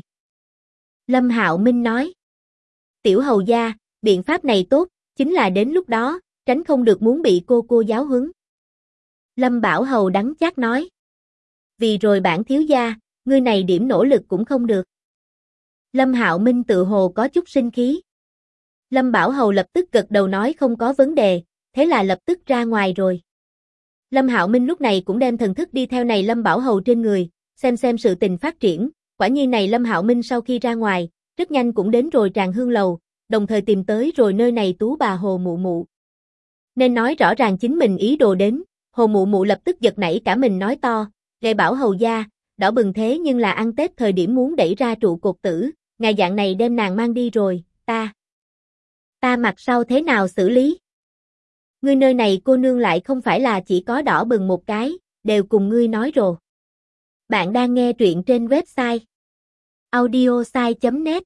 Lâm Hạo Minh nói, tiểu hầu gia, biện pháp này tốt, chính là đến lúc đó, tránh không được muốn bị cô giáo huấn. Lâm Bảo Hầu đắng chát nói, vì rồi bản thiếu gia, ngươi này điểm nỗ lực cũng không được. Lâm Hạo Minh tự hồ có chút sinh khí. Lâm Bảo Hầu lập tức gật đầu nói không có vấn đề, thế là lập tức ra ngoài rồi. Lâm Hạo Minh lúc này cũng đem thần thức đi theo này Lâm Bảo Hầu trên người, xem sự tình phát triển, quả nhiên này Lâm Hạo Minh sau khi ra ngoài, rất nhanh cũng đến rồi Tràng Hương lầu, đồng thời tìm tới rồi nơi này tú bà Hồ Mụ Mụ. Nên nói rõ ràng chính mình ý đồ đến, Hồ Mụ Mụ lập tức giật nảy cả mình nói to, "Ngài Bảo Hầu gia, đỏ bừng thế nhưng là ăn Tết thời điểm muốn đẩy ra trụ cột tử, ngài dạng này đem nàng mang đi rồi, ta mặt sau thế nào xử lý? Ngươi nơi này cô nương lại không phải là chỉ có đỏ bừng một cái, đều cùng ngươi nói rồi." Bạn đang nghe truyện trên website audiosai.net.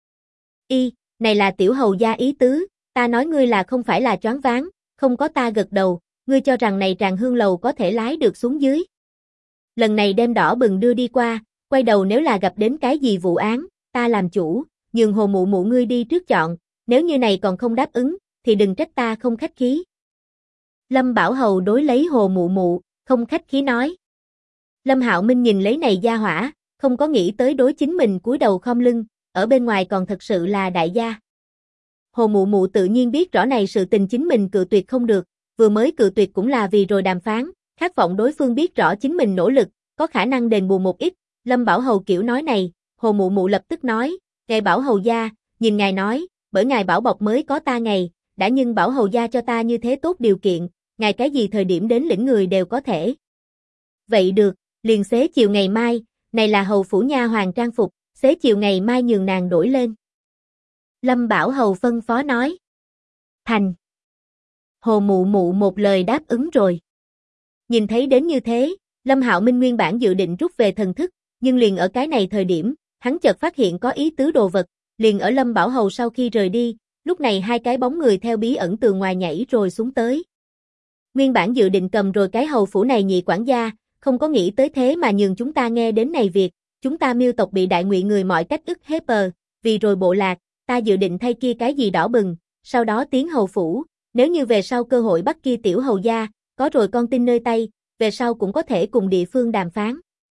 Này là tiểu hầu gia ý tứ, ta nói ngươi là không phải là choáng váng, không có ta gật đầu, ngươi cho rằng này Tràng Hương lầu có thể lái được xuống dưới. Lần này đem đỏ bừng đưa đi qua, quay đầu nếu là gặp đến cái gì vụ án, ta làm chủ, nhường Hồ Mụ Mụ ngươi đi trước chọn, nếu như này còn không đáp ứng, thì đừng trách ta không khách khí. Lâm Bảo Hầu đối lấy Hồ Mụ Mụ, không khách khí nói. Lâm Hạo Minh nhìn lấy này gia hỏa, không có nghĩ tới đối chính mình cúi đầu khom lưng, ở bên ngoài còn thật sự là đại gia. Hồ Mụ Mụ tự nhiên biết rõ này sự tình chính mình cự tuyệt không được, vừa mới cự tuyệt cũng là vì rồi đàm phán, khát vọng đối phương biết rõ chính mình nỗ lực, có khả năng đền bù một ít. Lâm Bảo Hầu kiểu nói này, Hồ Mụ Mụ lập tức nói, "Ngài Bảo Hầu gia, nhìn ngài nói, bởi ngài bảo bọc mới có ta ngày, đã nhưng Bảo Hầu gia cho ta như thế tốt điều kiện, ngài cái gì thời điểm đến lĩnh người đều có thể." Vậy được, liền xế chiều ngày mai, này là hầu phủ nha hoàng trang phục, xế chiều ngày mai nhường nàng đổi lên. Lâm Bảo Hầu phân phó nói. Thành. Hồ Mụ Mụ một lời đáp ứng rồi. Nhìn thấy đến như thế, Lâm Hạo Minh nguyên bản dự định rút về thần thức, nhưng liền ở cái này thời điểm, hắn chợt phát hiện có ý tứ đồ vật, liền ở Lâm Bảo Hầu sau khi rời đi, lúc này hai cái bóng người theo bí ẩn từ ngoài nhảy rồi xuống tới. Nguyên bản dự định cầm rồi cái hầu phủ này nhị quản gia, không có nghĩ tới thế mà nhường chúng ta nghe đến này việc, chúng ta Miêu tộc bị đại ngụy người mọi cách ức hiếp vì rồi bộ lạc, ta dự định thay kia cái gì đỏ bừng, sau đó tiến hầu phủ, nếu như về sau cơ hội bắt kia tiểu hầu gia, có rồi con tin nơi tay, về sau cũng có thể cùng địa phương đàm phán.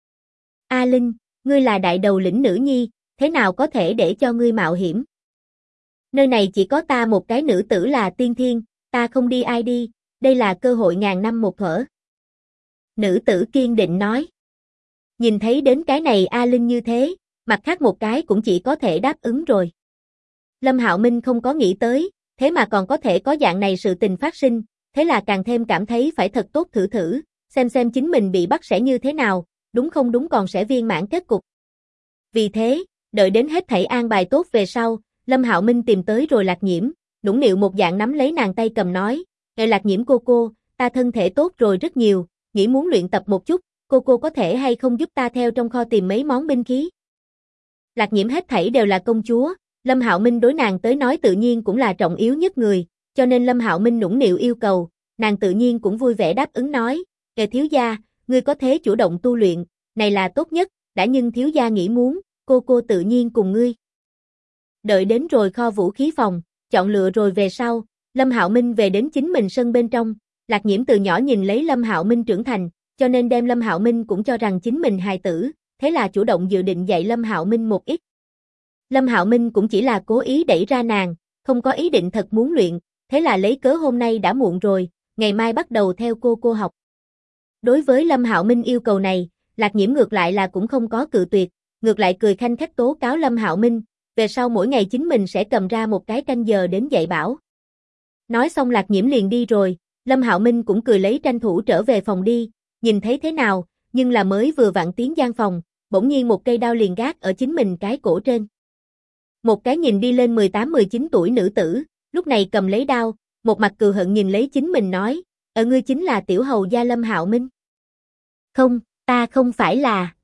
A Linh, ngươi là đại đầu lĩnh nữ nhi, thế nào có thể để cho ngươi mạo hiểm? Nơi này chỉ có ta một cái nữ tử là tiên thiên, ta không đi ai đi, đây là cơ hội ngàn năm một thở. Nữ tử kiên định nói. Nhìn thấy đến cái này A Linh như thế, mặt khác một cái cũng chỉ có thể đáp ứng rồi. Lâm Hạo Minh không có nghĩ tới, thế mà còn có thể có dạng này sự tình phát sinh, thế là càng thêm cảm thấy phải thật tốt thử thử, xem chính mình bị bắt sẽ như thế nào, đúng không đúng còn sẽ viên mãn kết cục. Vì thế, đợi đến hết thảy an bài tốt về sau, Lâm Hạo Minh tìm tới rồi Lạc Nhiễm, nũng nịu một dạng nắm lấy nàng tay cầm nói, "Ngài Lạc Nhiễm cô, ta thân thể tốt rồi rất nhiều, nghĩ muốn luyện tập một chút, cô có thể hay không giúp ta theo trong kho tìm mấy món binh khí?" Lạc Nhiễm hết thảy đều là công chúa, Lâm Hạo Minh đối nàng tới nói tự nhiên cũng là trọng yếu nhất người, cho nên Lâm Hạo Minh nũng nịu yêu cầu, nàng tự nhiên cũng vui vẻ đáp ứng nói, "Kẻ thiếu gia, ngươi có thế chủ động tu luyện, này là tốt nhất, đã nhưng thiếu gia nghĩ muốn, cô tự nhiên cùng ngươi." Đợi đến rồi kho vũ khí phòng, chọn lựa rồi về sau, Lâm Hạo Minh về đến chính mình sân bên trong, Lạc Nhiễm từ nhỏ nhìn lấy Lâm Hạo Minh trưởng thành, cho nên đem Lâm Hạo Minh cũng cho rằng chính mình hài tử, thế là chủ động dự định dạy Lâm Hạo Minh một ít. Lâm Hạo Minh cũng chỉ là cố ý đẩy ra nàng, không có ý định thật muốn luyện, thế là lấy cớ hôm nay đã muộn rồi, ngày mai bắt đầu theo cô học. Đối với Lâm Hạo Minh yêu cầu này, Lạc Nhiễm ngược lại là cũng không có cự tuyệt, ngược lại cười khanh khách tố cáo Lâm Hạo Minh, về sau mỗi ngày chính mình sẽ cầm ra một cái canh giờ đến dạy bảo. Nói xong Lạc Nhiễm liền đi rồi, Lâm Hạo Minh cũng cười lấy tranh thủ trở về phòng đi, nhìn thấy thế nào, nhưng là mới vừa vặn tiến gian phòng, bỗng nhiên một cây đao liền gác ở chính mình cái cổ trên. Một cái nhìn đi lên 18-19 tuổi nữ tử, lúc này cầm lấy đao, một mặt cừu hận nhìn lấy chính mình nói, ngươi chính là tiểu hầu gia Lâm Hạo Minh. Không, ta không phải là,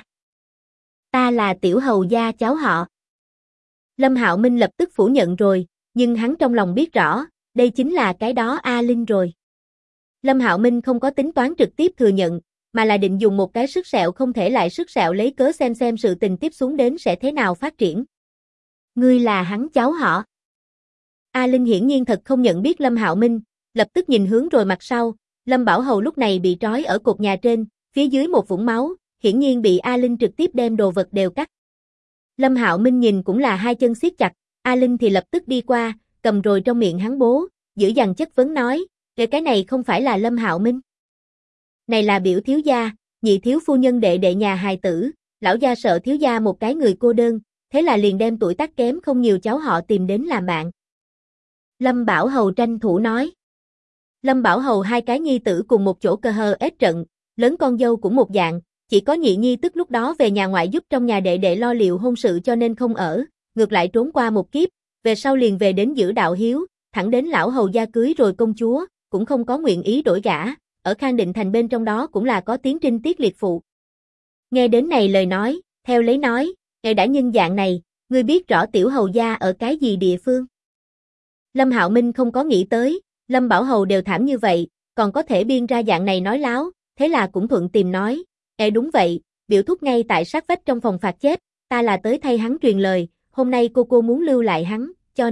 ta là tiểu hầu gia cháu họ. Lâm Hạo Minh lập tức phủ nhận rồi, nhưng hắn trong lòng biết rõ, đây chính là cái đó A Linh rồi. Lâm Hạo Minh không có tính toán trực tiếp thừa nhận, mà là định dùng một cái sức sẹo không thể lại sức sẹo lấy cớ xem sự tình tiếp xuống đến sẽ thế nào phát triển. Ngươi là hắn cháu họ. A Linh hiển nhiên thật không nhận biết Lâm Hạo Minh, lập tức nhìn hướng rồi mặt sau, Lâm Bảo Hầu lúc này bị trói ở cột nhà trên, phía dưới một vũng máu, hiển nhiên bị A Linh trực tiếp đem đồ vật đều cắt. Lâm Hạo Minh nhìn cũng là hai chân siết chặt, A Linh thì lập tức đi qua, cầm rồi trong miệng hắn bố, giữ dằn chất vấn nói, cái này không phải là Lâm Hạo Minh. Này là biểu thiếu gia, nhị thiếu phu nhân đệ nhà hài tử, lão gia sợ thiếu gia một cái người cô đơn, thế là liền đem tuổi tác kém không nhiều cháu họ tìm đến làm bạn. Lâm Bảo Hầu tranh thủ nói. Lâm Bảo Hầu hai cái nhi tử cùng một chỗ cơ hờ ết trận, lớn con dâu cũng một dạng, chỉ có nhị nhi tức lúc đó về nhà ngoại giúp trong nhà đệ lo liệu hôn sự cho nên không ở, ngược lại trốn qua một kiếp, về sau liền về đến giữ đạo hiếu, thẳng đến lão hầu gia cưới rồi công chúa, cũng không có nguyện ý đổi gả, ở Khang Định Thành bên trong đó cũng là có tiếng trinh tiết liệt phụ. Nghe đến này lời nói, theo lấy nói, ngài đã nhân dạng này, ngươi biết rõ tiểu hầu gia ở cái gì địa phương? Lâm Hạo Minh không có nghĩ tới, Lâm Bảo Hầu đều thảm như vậy, còn có thể biên ra dạng này nói láo, thế là cũng thuận tìm nói, đúng vậy, biểu thúc ngay tại sát vách trong phòng phạt chết, ta là tới thay hắn truyền lời, hôm nay cô muốn lưu lại hắn, cho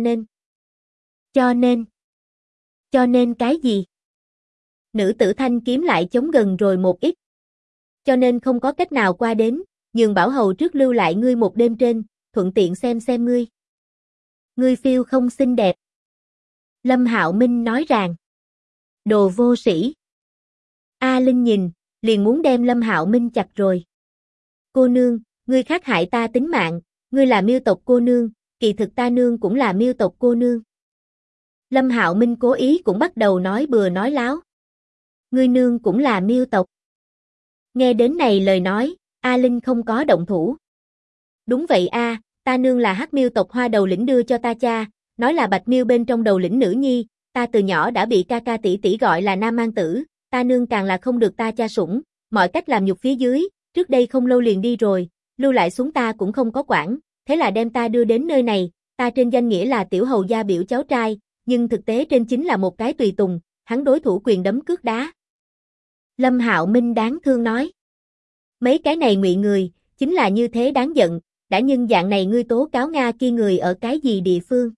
nên cái gì? Nữ tử thanh kiếm lại chống gần rồi một ít. Cho nên không có cách nào qua đến, nhường Bảo Hầu trước lưu lại ngươi một đêm trên, thuận tiện xem ngươi. Ngươi phiêu không xinh đẹp. Lâm Hạo Minh nói rằng. Đồ vô sĩ. A Linh nhìn, liền muốn đem Lâm Hạo Minh chặt rồi. Cô nương, ngươi khắc hại ta tính mạng, ngươi là Miêu tộc cô nương, kỳ thực ta nương cũng là Miêu tộc cô nương. Lâm Hạo Minh cố ý cũng bắt đầu nói bừa nói láo. Ngươi nương cũng là Miêu tộc. Nghe đến này lời nói, A Linh không có động thủ. Đúng vậy a, ta nương là Hắc Miêu tộc Hoa đầu lĩnh đưa cho ta cha, nói là Bạch Miêu bên trong đầu lĩnh nữ nhi, ta từ nhỏ đã bị ca ca tỷ tỷ gọi là nam mang tử, ta nương càng là không được ta cha sủng, mọi cách làm nhục phía dưới, trước đây không lâu liền đi rồi, lưu lại xuống ta cũng không có quản, thế là đem ta đưa đến nơi này, ta trên danh nghĩa là tiểu hầu gia biểu cháu trai, nhưng thực tế trên chính là một cái tùy tùng, hắn đối thủ quyền đấm cước đá. Lâm Hạo Minh đáng thương nói. Mấy cái này ngụy người, chính là như thế đáng giận, đã nhưng dạng này ngươi tố cáo Nga kia người ở cái gì địa phương?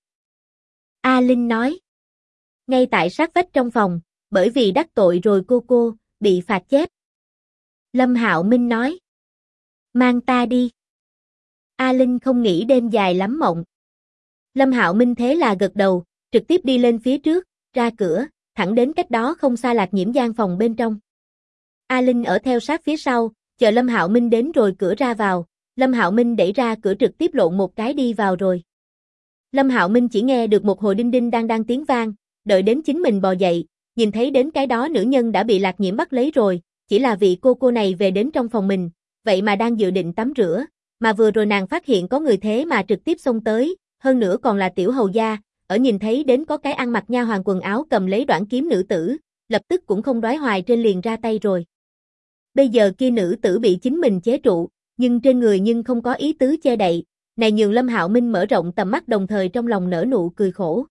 A Linh nói. Ngay tại sát vách trong phòng, bởi vì đắc tội rồi cô, bị phạt chép. Lâm Hạo Minh nói. Mang ta đi. A Linh không nghĩ đêm dài lắm mộng. Lâm Hạo Minh thế là gật đầu, trực tiếp đi lên phía trước, ra cửa, thẳng đến cách đó không xa Lạc Nhiễm gian phòng bên trong. A Linh ở theo sát phía sau, chờ Lâm Hạo Minh đến rồi cửa ra vào, Lâm Hạo Minh đẩy ra cửa trực tiếp lộn một cái đi vào rồi. Lâm Hạo Minh chỉ nghe được một hồi đinh đinh đang tiếng vang, đợi đến chính mình bò dậy, nhìn thấy đến cái đó nữ nhân đã bị Lạc Nhiễm bắt lấy rồi, chỉ là vị cô này về đến trong phòng mình, vậy mà đang dự định tắm rửa, mà vừa rồi nàng phát hiện có người thế mà trực tiếp xông tới, hơn nữa còn là tiểu hầu gia, ở nhìn thấy đến có cái ăn mặc nha hoàn quần áo cầm lấy đoạn kiếm nữ tử, lập tức cũng không đoái hoài trên liền ra tay rồi. Bây giờ kia nữ tử bị chính mình chế trụ, nhưng trên người nhưng không có ý tứ che đậy, này nhường Lâm Hạo Minh mở rộng tầm mắt đồng thời trong lòng nở nụ cười khổ.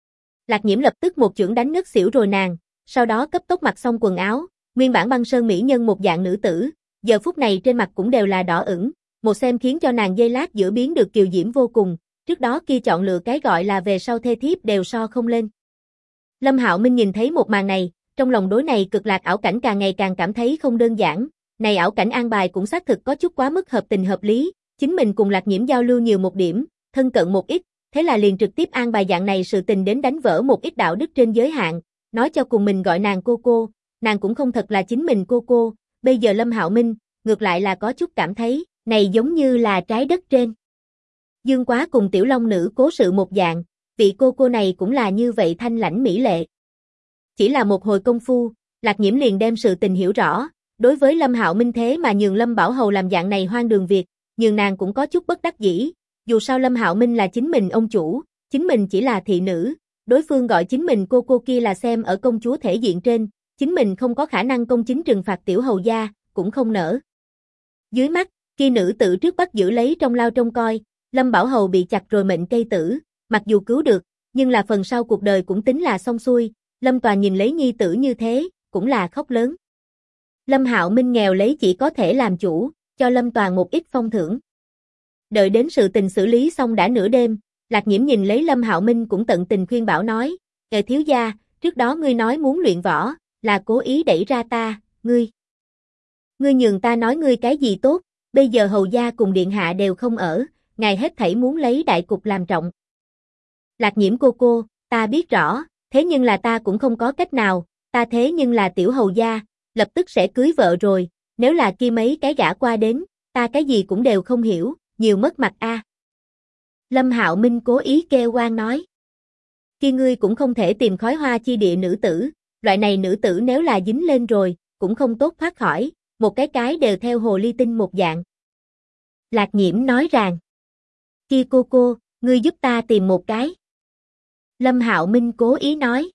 Lạc Nhiễm lập tức một chưởng đánh ngất xỉu rồi nàng, sau đó cấp tốc mặc xong quần áo, nguyên bản băng sơn mỹ nhân một dạng nữ tử, giờ phút này trên mặt cũng đều là đỏ ửng, một xem khiến cho nàng giây lát giữa biến được kiều diễm vô cùng, trước đó kia chọn lựa cái gọi là về sau thê thiếp đều so không lên. Lâm Hạo Minh nhìn thấy một màn này, trong lòng đối này cực lạc ảo cảnh càng ngày càng cảm thấy không đơn giản, này ảo cảnh an bài cũng xác thực có chút quá mức hợp tình hợp lý, chính mình cùng Lạc Nhiễm giao lưu nhiều một điểm, thân cận một ít, thế là liền trực tiếp an bài dạng này sự tình đến đánh vỡ một ít đạo đức trên giới hạn, nói cho cùng mình gọi nàng cô, nàng cũng không thật là chính mình cô, bây giờ Lâm Hạo Minh, ngược lại là có chút cảm thấy, này giống như là trái đất trên. Dương Quá cùng Tiểu Long Nữ cố sự một dạng, vị cô này cũng là như vậy thanh lãnh mỹ lệ. Chỉ là một hồi công phu, Lạc Nhiễm liền đem sự tình hiểu rõ, đối với Lâm Hạo Minh thế mà nhường Lâm Bảo Hầu làm dạng này hoang đường việc, nhường nàng cũng có chút bất đắc dĩ, dù sao Lâm Hạo Minh là chính mình ông chủ, chính mình chỉ là thị nữ, đối phương gọi chính mình cô kia là xem ở công chúa thể diện trên, chính mình không có khả năng công chính trừng phạt tiểu hầu gia, cũng không nỡ. Dưới mắt, kia nữ tử trước bắt giữ lấy trong lao trông coi, Lâm Bảo Hầu bị chặt rồi mệnh cây tử, mặc dù cứu được, nhưng là phần sau cuộc đời cũng tính là xong xuôi, Lâm Toàn nhìn lấy nhi tử như thế, cũng là khóc lớn. Lâm Hạo Minh nghèo lấy chỉ có thể làm chủ, cho Lâm Toàn một ít phong thưởng. Đợi đến sự tình xử lý xong đã nửa đêm, Lạc Nhiễm nhìn lấy Lâm Hạo Minh cũng tận tình khuyên bảo nói, thiếu gia, trước đó ngươi nói muốn luyện võ, là cố ý đẩy ra ta, ngươi nhường ta nói ngươi cái gì tốt, bây giờ hầu gia cùng điện hạ đều không ở, ngài hết thảy muốn lấy đại cục làm trọng. Lạc Nhiễm cô, ta biết rõ, thế nhưng là ta cũng không có cách nào, ta thế nhưng là tiểu hầu gia, lập tức sẽ cưới vợ rồi, nếu là kia mấy cái gã qua đến, ta cái gì cũng đều không hiểu, nhiều mất mặt a. Lâm Hạo Minh cố ý kêu oan nói. Kia ngươi cũng không thể tìm khói hoa chi địa nữ tử, loại này nữ tử nếu là dính lên rồi, cũng không tốt thoát khỏi, một cái đều theo hồ ly tinh một dạng. Lạc Nhiễm nói rằng, kia cô, ngươi giúp ta tìm một cái. Lâm Hạo Minh cố ý nói,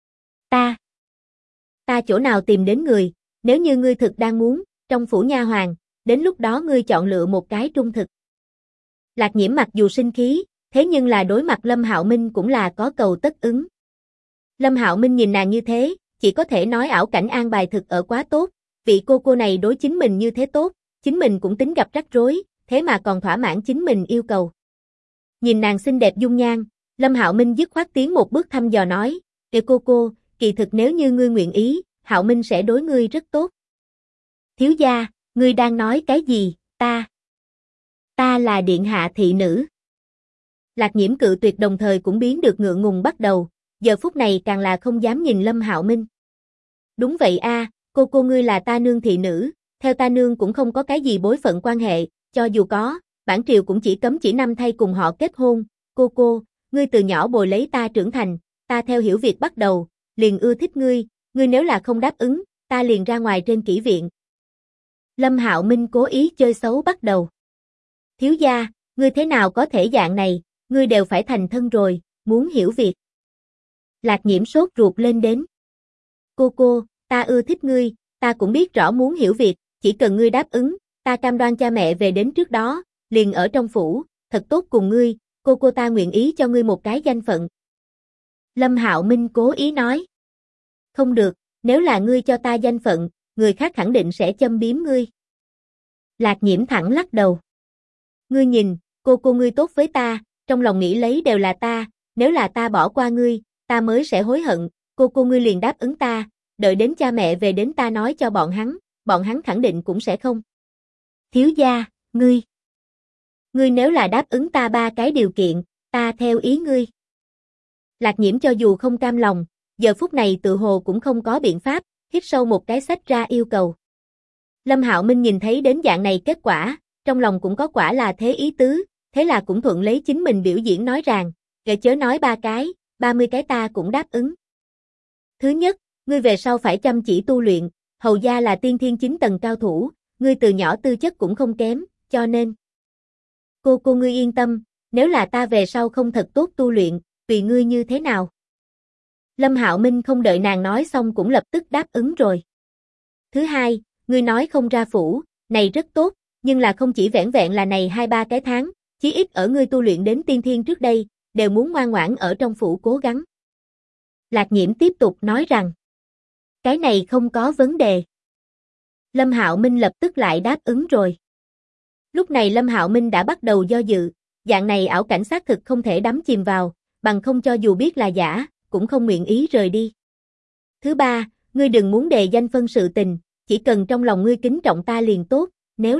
ta chỗ nào tìm đến người, nếu như ngươi thực đang muốn, trong phủ nha hoàn, đến lúc đó ngươi chọn lựa một cái trung thực. Lạc Nhiễm mặc dù sinh khí, thế nhưng là đối mặt Lâm Hạo Minh cũng là có cầu tất ứng. Lâm Hạo Minh nhìn nàng như thế, chỉ có thể nói ảo cảnh an bài thực ở quá tốt, vị cô này đối chính mình như thế tốt, chính mình cũng tính gặp rắc rối, thế mà còn thỏa mãn chính mình yêu cầu. Nhìn nàng xinh đẹp dung nhan, Lâm Hạo Minh dứt khoát tiến một bước thăm dò nói, cô, kỳ thực nếu như ngươi nguyện ý, Hạo Minh sẽ đối ngươi rất tốt. Thiếu gia, ngươi đang nói cái gì, ta là điện hạ thị nữ. Lạc Nhiễm cự tuyệt đồng thời cũng biến được ngượng ngùng bắt đầu, giờ phút này càng là không dám nhìn Lâm Hạo Minh. Đúng vậy a, cô ngươi là ta nương thị nữ, theo ta nương cũng không có cái gì bối phận quan hệ, cho dù có, bản triều cũng chỉ cấm chỉ năm thay cùng họ kết hôn, cô, ngươi từ nhỏ bồi lấy ta trưởng thành, ta theo hiểu việc bắt đầu, liền ưa thích ngươi nếu là không đáp ứng, ta liền ra ngoài trên kỹ viện. Lâm Hạo Minh cố ý chơi xấu bắt đầu. Thiếu gia, ngươi thế nào có thể dạng này, ngươi đều phải thành thân rồi, muốn hiểu việc. Lạc Nhiễm sốt ruột lên đến. Cô, ta ưa thích ngươi, ta cũng biết rõ muốn hiểu việc, chỉ cần ngươi đáp ứng, ta cam đoan cha mẹ về đến trước đó, liền ở trong phủ, thật tốt cùng ngươi, cô ta nguyện ý cho ngươi một cái danh phận. Lâm Hạo Minh cố ý nói. Không được, nếu là ngươi cho ta danh phận, người khác khẳng định sẽ châm biếm ngươi. Lạc Nhiễm thẳng lắc đầu. Ngươi nhìn, cô ngươi tốt với ta, trong lòng nghĩ lấy đều là ta, nếu là ta bỏ qua ngươi, ta mới sẽ hối hận, cô ngươi liền đáp ứng ta, đợi đến cha mẹ về đến ta nói cho bọn hắn khẳng định cũng sẽ không. Thiếu gia, ngươi nếu là đáp ứng ta 3 cái điều kiện, ta theo ý ngươi. Lạc Nhiễm cho dù không cam lòng, giờ phút này tự hồ cũng không có biện pháp, hít sâu một cái xách ra yêu cầu. Lâm Hạo Minh nhìn thấy đến dạng này kết quả, trong lòng cũng có quả là thế ý tứ, thế là cũng thuận lấy chính mình biểu diễn nói rằng, kệ chớ nói 3 cái, 30 cái ta cũng đáp ứng. Thứ nhất, ngươi về sau phải chăm chỉ tu luyện, hầu gia là tiên thiên 9 tầng cao thủ, ngươi từ nhỏ tư chất cũng không kém, cho nên cô ngươi yên tâm, nếu là ta về sau không thật tốt tu luyện, tùy ngươi như thế nào. Lâm Hạo Minh không đợi nàng nói xong cũng lập tức đáp ứng rồi. Thứ hai, ngươi nói không ra phủ, này rất tốt, nhưng là không chỉ vẻn vẹn là này 2-3 cái tháng, chí ít ở ngươi tu luyện đến tiên thiên trước đây, đều muốn ngoan ngoãn ở trong phủ cố gắng. Lạc Nhiễm tiếp tục nói rằng, cái này không có vấn đề. Lâm Hạo Minh lập tức lại đáp ứng rồi. Lúc này Lâm Hạo Minh đã bắt đầu do dự, dạng này ảo cảnh xác thực không thể đắm chìm vào, bằng không cho dù biết là giả, cũng không nguyện ý rời đi. Thứ ba, ngươi đừng muốn đề danh phân sự tình, chỉ cần trong lòng ngươi kính trọng ta liền tốt, nếu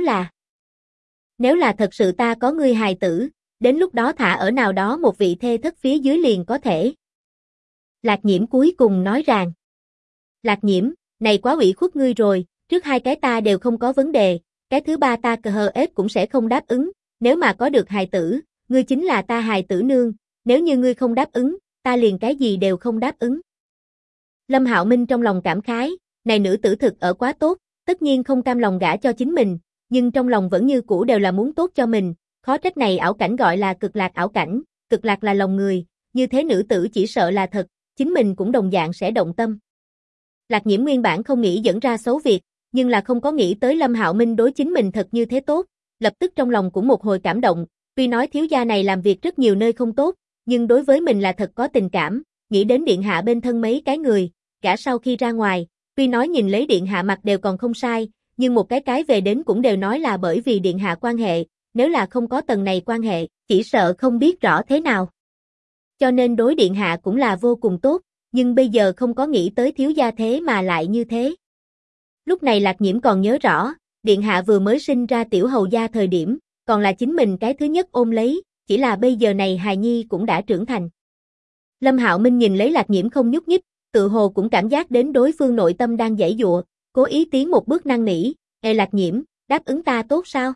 là thật sự ta có ngươi hài tử, đến lúc đó thả ở nào đó một vị thê thất phía dưới liền có thể. Lạc Nhiễm cuối cùng nói rằng, Lạc Nhiễm, này quá ủy khuất ngươi rồi, trước 2 cái ta đều không có vấn đề, cái thứ 3 ta cũng sẽ không đáp ứng, nếu mà có được hài tử, ngươi chính là ta hài tử nương, nếu như ngươi không đáp ứng, ta liền cái gì đều không đáp ứng. Lâm Hạo Minh trong lòng cảm khái, này nữ tử thực ở quá tốt, tất nhiên không cam lòng gả cho chính mình, nhưng trong lòng vẫn như cũ đều là muốn tốt cho mình, khó trách này ảo cảnh gọi là cực lạc ảo cảnh, cực lạc là lòng người, như thế nữ tử chỉ sợ là thật, chính mình cũng đồng dạng sẽ động tâm. Lạc Nhiễm nguyên bản không nghĩ dẫn ra xấu việc, nhưng là không có nghĩ tới Lâm Hạo Minh đối chính mình thật như thế tốt, lập tức trong lòng cũng một hồi cảm động, tuy nói thiếu gia này làm việc rất nhiều nơi không tốt, nhưng đối với mình là thật có tình cảm, nghĩ đến điện hạ bên thân mấy cái người, gã sau khi ra ngoài, tuy nói nhìn lấy điện hạ mặt đều còn không sai, nhưng một cái về đến cũng đều nói là bởi vì điện hạ quan hệ, nếu là không có tầng này quan hệ, chỉ sợ không biết rõ thế nào. Cho nên đối điện hạ cũng là vô cùng tốt, nhưng bây giờ không có nghĩ tới thiếu gia thế mà lại như thế. Lúc này Lạc Nhiễm còn nhớ rõ, điện hạ vừa mới sinh ra tiểu hầu gia thời điểm, còn là chính mình cái thứ nhất ôm lấy, chỉ là bây giờ này hài nhi cũng đã trưởng thành. Lâm Hạo Minh nhìn lấy Lạc Nhiễm không nhúc nhích, tự hồ cũng cảm giác đến đối phương nội tâm đang giãy giụa, cố ý tiến một bước năn nỉ, "Ê Lạc Nhiễm, đáp ứng ta tốt sao?"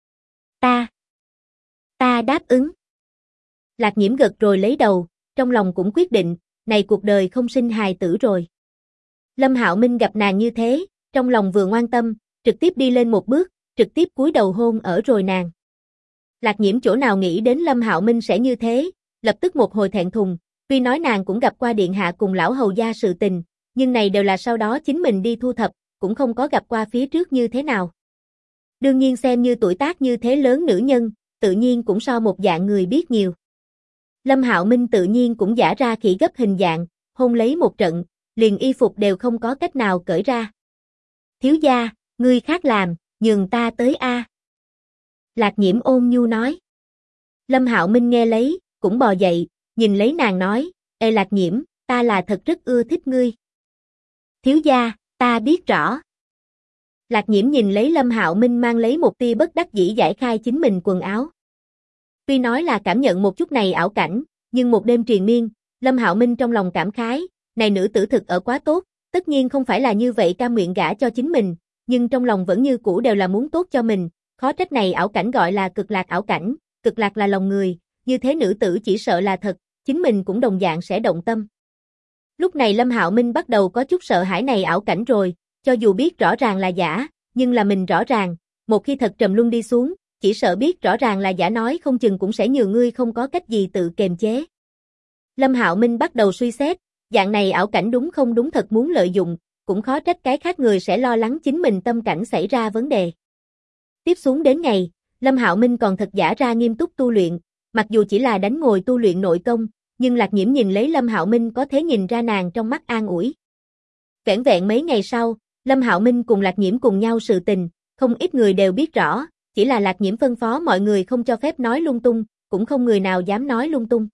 Ta đáp ứng." Lạc Nhiễm gật rồi lấy đầu, trong lòng cũng quyết định, này cuộc đời không sinh hài tử rồi. Lâm Hạo Minh gặp nàng như thế, trong lòng vừa ngoan tâm, trực tiếp đi lên một bước, trực tiếp cúi đầu hôn ở rồi nàng. Lạc Nhiễm chỗ nào nghĩ đến Lâm Hạo Minh sẽ như thế, lập tức một hồi thẹn thùng, tuy nói nàng cũng gặp qua điện hạ cùng lão hầu gia sự tình, nhưng này đều là sau đó chính mình đi thu thập, cũng không có gặp qua phía trước như thế nào. Đương nhiên xem như tuổi tác như thế lớn nữ nhân, tự nhiên cũng so một dạng người biết nhiều. Lâm Hạo Minh tự nhiên cũng giả ra khỉ gấp hình dạng, hôn lấy một trận, liền y phục đều không có cách nào cởi ra. "Thiếu gia, ngươi khác làm, nhường ta tới a." Lạc Nhiễm ôn nhu nói. Lâm Hạo Minh nghe lấy, cũng bò dậy, nhìn lấy nàng nói, "Ê Lạc Nhiễm, ta là thật rất ưa thích ngươi." "Thiếu gia, ta biết rõ." Lạc Nhiễm nhìn lấy Lâm Hạo Minh mang lấy một tia bất đắc dĩ giải khai chính mình quần áo. Tuy nói là cảm nhận một chút này ảo cảnh, nhưng một đêm triền miên, Lâm Hạo Minh trong lòng cảm khái, này nữ tử thực ở quá tốt, tất nhiên không phải là như vậy cam nguyện gả cho chính mình, nhưng trong lòng vẫn như cũ đều là muốn tốt cho mình, khó trách này ảo cảnh gọi là cực lạc ảo cảnh, cực lạc là lòng người, như thế nữ tử chỉ sợ là thật, chính mình cũng đồng dạng sẽ động tâm. Lúc này Lâm Hạo Minh bắt đầu có chút sợ hãi này ảo cảnh rồi, cho dù biết rõ ràng là giả, nhưng là mình rõ ràng, một khi thật trầm luân đi xuống, chỉ sợ biết rõ ràng là giả nói không chừng cũng sẽ nhường ngươi không có cách gì tự kiềm chế. Lâm Hạo Minh bắt đầu suy xét, dạng này ảo cảnh đúng không đúng thật muốn lợi dụng, cũng khó trách cái khác người sẽ lo lắng chính mình tâm cảnh xảy ra vấn đề. Tiếp xuống đến ngày, Lâm Hạo Minh còn thật giả ra nghiêm túc tu luyện, mặc dù chỉ là đánh ngồi tu luyện nội công, nhưng Lạc Nhiễm nhìn lấy Lâm Hạo Minh có thể nhìn ra nàng trong mắt an ủi. Vẻn vẹn mấy ngày sau, Lâm Hạo Minh cùng Lạc Nhiễm cùng nhau sự tình, không ít người đều biết rõ, chỉ là Lạc Nhiễm phân phó mọi người không cho phép nói lung tung, cũng không người nào dám nói lung tung.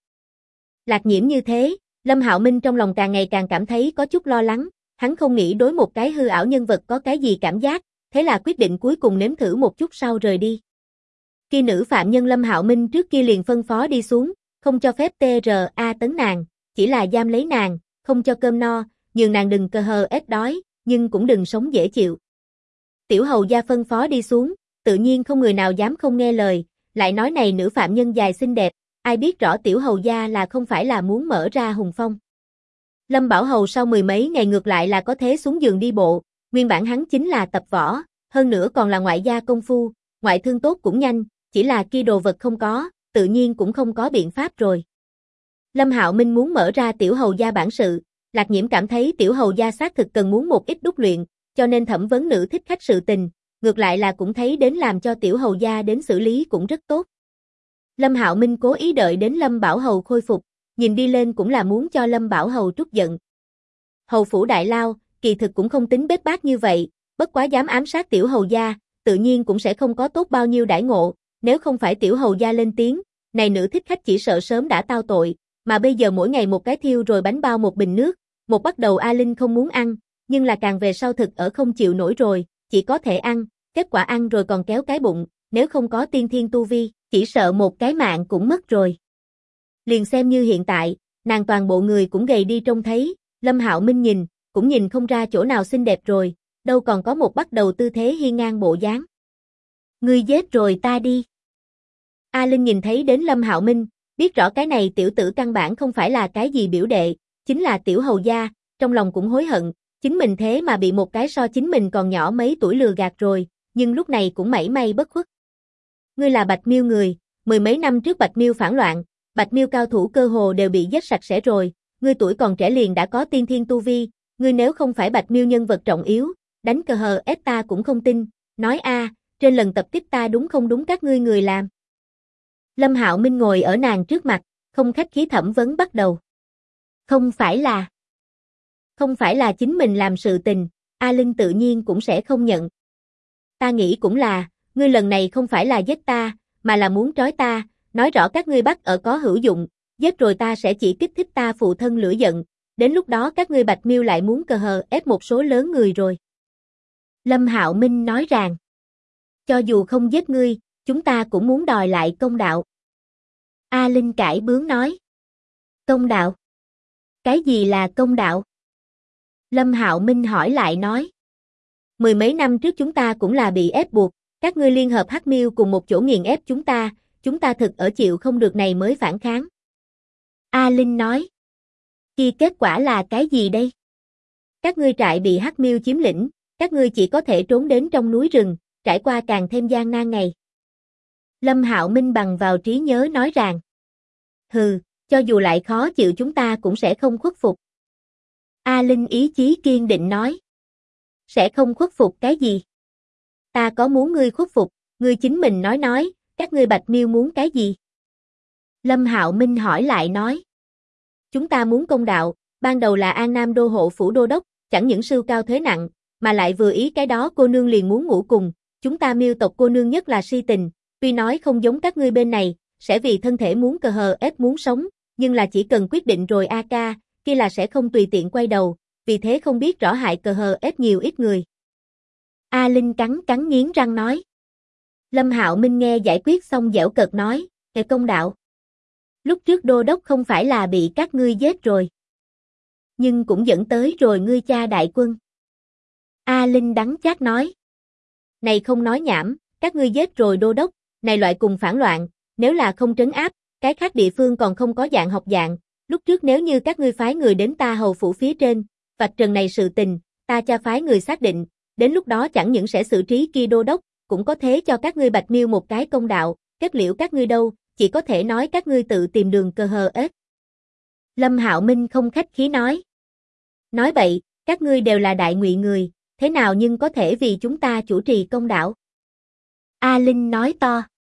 Lạc Nhiễm như thế, Lâm Hạo Minh trong lòng càng ngày càng cảm thấy có chút lo lắng, hắn không nghĩ đối một cái hư ảo nhân vật có cái gì cảm giác, thế là quyết định cuối cùng nếm thử một chút sau rời đi. Khi nữ phạm nhân Lâm Hạo Minh trước kia liền phân phó đi xuống, không cho phép TRA tấn nàng, chỉ là giam lấy nàng, không cho cơm no, nhường nàng đừng cơ hờ ép đói, nhưng cũng đừng sống dễ chịu. Tiểu hầu gia phân phó đi xuống, tự nhiên không người nào dám không nghe lời, lại nói này nữ phạm nhân dài xinh đẹp, ai biết rõ tiểu hầu gia là không phải là muốn mở ra hùng phong. Lâm Bảo Hầu sau mười mấy ngày ngược lại là có thế xuống giường đi bộ, nguyên bản hắn chính là tập võ, hơn nữa còn là ngoại gia công phu, ngoại thương tốt cũng nhanh, chỉ là kia đồ vật không có, tự nhiên cũng không có biện pháp rồi. Lâm Hạo Minh muốn mở ra tiểu hầu gia bản sự, Lạc Nhiễm cảm thấy tiểu hầu gia xác thực cần muốn một ít đúc luyện, cho nên thẩm vấn nữ thích khách sự tình, ngược lại là cũng thấy đến làm cho tiểu hầu gia đến xử lý cũng rất tốt. Lâm Hạo Minh cố ý đợi đến Lâm Bảo Hầu khôi phục, nhìn đi lên cũng là muốn cho Lâm Bảo Hầu trút giận. Hầu phủ đại lao, kỳ thực cũng không tính bết bát như vậy, bất quá dám ám sát tiểu hầu gia, tự nhiên cũng sẽ không có tốt bao nhiêu đãi ngộ, nếu không phải tiểu hầu gia lên tiếng, này nữ thích khách chỉ sợ sớm đã tao tội, mà bây giờ mỗi ngày một cái thiêu rồi bánh bao một bình nước, một bắt đầu A Linh không muốn ăn, nhưng là càng về sau thực ở không chịu nổi rồi, chỉ có thể ăn, kết quả ăn rồi còn kéo cái bụng, nếu không có tiên thiên tu vi, chỉ sợ một cái mạng cũng mất rồi. Liền xem như hiện tại, nàng toàn bộ người cũng gầy đi trông thấy, Lâm Hạo Minh nhìn, cũng nhìn không ra chỗ nào xinh đẹp rồi, đâu còn có một bắt đầu tư thế hiên ngang bộ dáng. Ngươi giết rồi ta đi. A Linh nhìn thấy đến Lâm Hạo Minh, biết rõ cái này tiểu tử căn bản không phải là cái gì biểu đệ, chính là tiểu hầu gia, trong lòng cũng hối hận, chính mình thế mà bị một cái so chính mình còn nhỏ mấy tuổi lừa gạt rồi, nhưng lúc này cũng mảy may bất khuất. Ngươi là Bạch Miêu người, mười mấy năm trước Bạch Miêu phản loạn, Bạch Miêu cao thủ cơ hồ đều bị giết sạch sẽ rồi, ngươi tuổi còn trẻ liền đã có tiên thiên tu vi, ngươi nếu không phải Bạch Miêu nhân vật trọng yếu, đánh cờ hờ ép ta cũng không tin, nói a, trên lần tập kích ta đúng không đúng các ngươi người làm. Lâm Hạo Minh ngồi ở nàng trước mặt, không khách khí thẩm vấn bắt đầu. Không phải là chính mình làm sự tình, A Linh tự nhiên cũng sẽ không nhận. Ta nghĩ cũng là, ngươi lần này không phải là giết ta, mà là muốn trói ta, nói rõ các ngươi bắt ở có hữu dụng, giết rồi ta sẽ chỉ kích thích ta phụ thân lửa giận, đến lúc đó các ngươi Bạch Miêu lại muốn cờ hờ ép một số lớn người rồi. Lâm Hạo Minh nói rằng, cho dù không giết ngươi, chúng ta cũng muốn đòi lại công đạo. A Linh cãi bướng nói, công đạo? Cái gì là công đạo? Lâm Hạo Minh hỏi lại nói, mười mấy năm trước chúng ta cũng là bị ép buộc, các ngươi liên hợp Hắc Miêu cùng một chỗ nghiền ép chúng ta thực ở chịu không được này mới phản kháng. A Linh nói, kia kết quả là cái gì đây? Các ngươi trại bị Hắc Miêu chiếm lĩnh, các ngươi chỉ có thể trốn đến trong núi rừng, trải qua càng thêm gian nan ngày. Lâm Hạo Minh bằng vào trí nhớ nói rằng, hừ, cho dù lại khó chịu chúng ta cũng sẽ không khuất phục. A Linh ý chí kiên định nói, sẽ không khuất phục cái gì? Ta có muốn ngươi khuất phục, ngươi chính mình nói, các ngươi Bạch Miêu muốn cái gì? Lâm Hạo Minh hỏi lại nói, chúng ta muốn công đạo, ban đầu là An Nam đô hộ phủ đô đốc, chẳng những sưu cao thuế nặng, mà lại vừa ý cái đó cô nương liền muốn ngủ cùng, chúng ta Miêu tộc cô nương nhất là si tình, tuy nói không giống các ngươi bên này, sẽ vì thân thể muốn cờ hờ ép muốn sống, nhưng là chỉ cần quyết định rồi a ca, kia là sẽ không tùy tiện quay đầu, vì thế không biết rõ hại cờ hờ ép nhiều ít người. A Linh cắn nghiến răng nói. Lâm Hạo Minh nghe giải quyết xong dẻo cợt nói, "Kẻ công đạo. Lúc trước đô đốc không phải là bị các ngươi giết rồi, nhưng cũng dẫn tới rồi ngươi cha đại quân." A Linh đắng chát nói. "Này không nói nhảm, các ngươi giết rồi đô đốc, này loại cùng phản loạn, nếu là không trấn áp, cái khác địa phương còn không có dạng học dạng, lúc trước nếu như các ngươi phái người đến ta hầu phủ phía trên, vạch trần này sự tình, ta cha phái người xác định, đến lúc đó chẳng những sẽ xử trí kia đô đốc, cũng có thế cho các ngươi Bạch Miêu một cái công đạo, kết liễu các ngươi đâu, chỉ có thể nói các ngươi tự tìm đường cơ hờ ếch." Lâm Hạo Minh không khách khí nói. "Nói bậy, các ngươi đều là đại ngụy người, thế nào nhưng có thể vì chúng ta chủ trì công đạo?" A Linh nói to.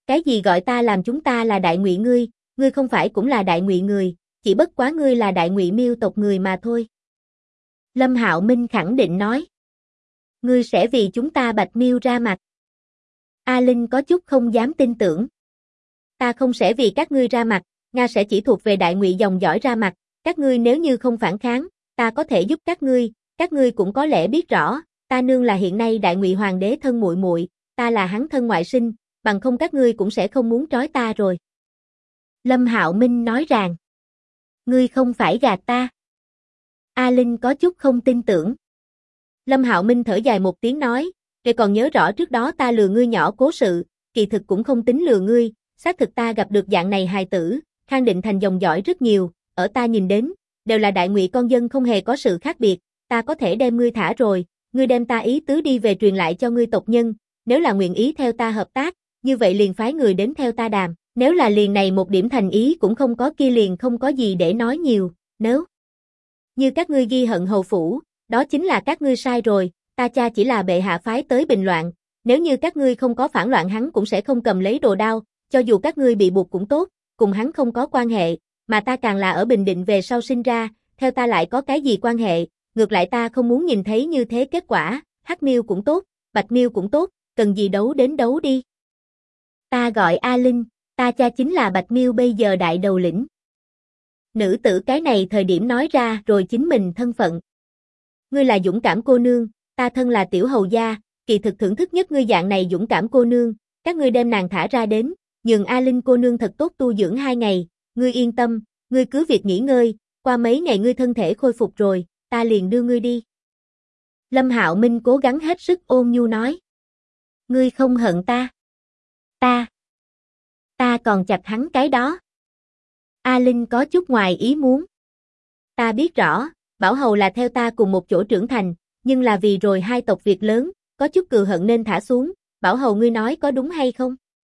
Cái gì gọi ta làm chúng ta là đại ngụy ngươi không phải cũng là đại ngụy người, chỉ bất quá ngươi là đại ngụy Miêu tộc người mà thôi. Lâm Hạo Minh khẳng định nói. Ngươi sẽ vì chúng ta Bạch Miêu ra mặt. A Linh có chút không dám tin tưởng. Ta không sẽ vì các ngươi ra mặt, Nga sẽ chỉ thuộc về đại ngụy dòng dõi ra mặt, các ngươi nếu như không phản kháng, ta có thể giúp các ngươi cũng có lẽ biết rõ, ta nương là hiện nay đại ngụy hoàng đế thân muội muội, ta là hắn thân ngoại sinh, bằng không các ngươi cũng sẽ không muốn trói ta rồi. Lâm Hạo Minh nói rằng, ngươi không phải gạt ta. A Linh có chút không tin tưởng. Lâm Hạo Minh thở dài một tiếng nói, "Ngươi còn nhớ rõ trước đó ta lừa ngươi nhỏ cố sự, kỳ thực cũng không tính lừa ngươi, xác thực ta gặp được dạng này hài tử, Khang Định Thành dòng dõi rất nhiều, ở ta nhìn đến, đều là đại ngụy con dân không hề có sự khác biệt, ta có thể đem ngươi thả rồi, ngươi đem ta ý tứ đi về truyền lại cho ngươi tộc nhân, nếu là nguyện ý theo ta hợp tác, như vậy liền phái người đến theo ta đàm, nếu là liền này một điểm thành ý cũng không có kia liền không có gì để nói nhiều, nếu như các ngươi ghi hận hầu phủ, đó chính là các ngươi sai rồi, ta cha chỉ là bệ hạ phái tới bình loạn, nếu như các ngươi không có phản loạn hắn cũng sẽ không cầm lấy đồ đao, cho dù các ngươi bị buộc cũng tốt, cùng hắn không có quan hệ, mà ta càng là ở Bình Định về sau sinh ra, theo ta lại có cái gì quan hệ, ngược lại ta không muốn nhìn thấy như thế kết quả, Hắc Miêu cũng tốt, Bạch Miêu cũng tốt, cần gì đấu đến đấu đi. Ta gọi A Linh, ta cha chính là Bạch Miêu bây giờ đại đầu lĩnh. Nữ tử cái này thời điểm nói ra rồi chính mình thân phận. Ngươi là dũng cảm cô nương, ta thân là tiểu hầu gia, kỳ thực thưởng thức nhất ngươi dạng này dũng cảm cô nương, các ngươi đem nàng thả ra đến, nhường A Linh cô nương thật tốt tu dưỡng 2 ngày, ngươi yên tâm, ngươi cứ việc nghỉ ngơi, qua mấy ngày ngươi thân thể khôi phục rồi, ta liền đưa ngươi đi. Lâm Hạo Minh cố gắng hết sức ôn nhu nói. Ngươi không hận ta. Ta còn chặt hắn cái đó. A Linh có chút ngoài ý muốn. Ta biết rõ, Bảo Hầu là theo ta cùng một chỗ trưởng thành, nhưng là vì rồi hai tộc việc lớn, có chút cừu hận nên thả xuống, Bảo Hầu ngươi nói có đúng hay không?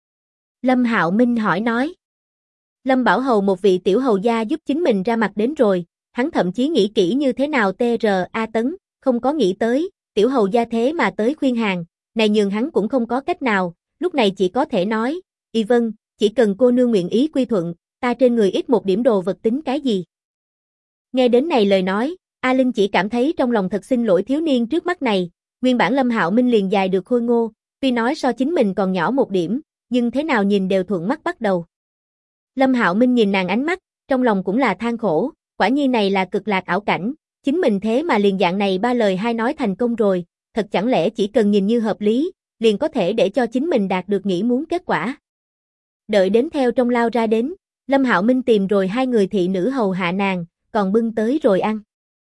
Lâm Hạo Minh hỏi nói. Lâm Bảo Hầu một vị tiểu hầu gia giúp chính mình ra mặt đến rồi, hắn thậm chí nghĩ kỹ như thế nào TRA tấn, không có nghĩ tới, tiểu hầu gia thế mà tới khuyên hàng, này nhường hắn cũng không có cách nào, lúc này chỉ có thể nói, vâng, chỉ cần cô nương nguyện ý quy thuận, ta trên người ít một điểm đồ vật tính cái gì. Nghe đến này lời nói, A Linh chỉ cảm thấy trong lòng thật xin lỗi thiếu niên trước mắt này, nguyên bản Lâm Hạo Minh liền dài được khôi ngô, tuy nói so chính mình còn nhỏ một điểm, nhưng thế nào nhìn đều thuận mắt bắt đầu. Lâm Hạo Minh nhìn nàng ánh mắt, trong lòng cũng là than khổ, quả nhiên này là cực lạc ảo cảnh, chính mình thế mà liền dạng này 3 lời 2 nói thành công rồi, thật chẳng lẽ chỉ cần nhìn như hợp lý, liền có thể để cho chính mình đạt được nghĩ muốn kết quả. Đợi đến theo trong lao ra đến, Lâm Hạo Minh tìm rồi 2 người thị nữ hầu hạ nàng, còn bưng tới rồi ăn.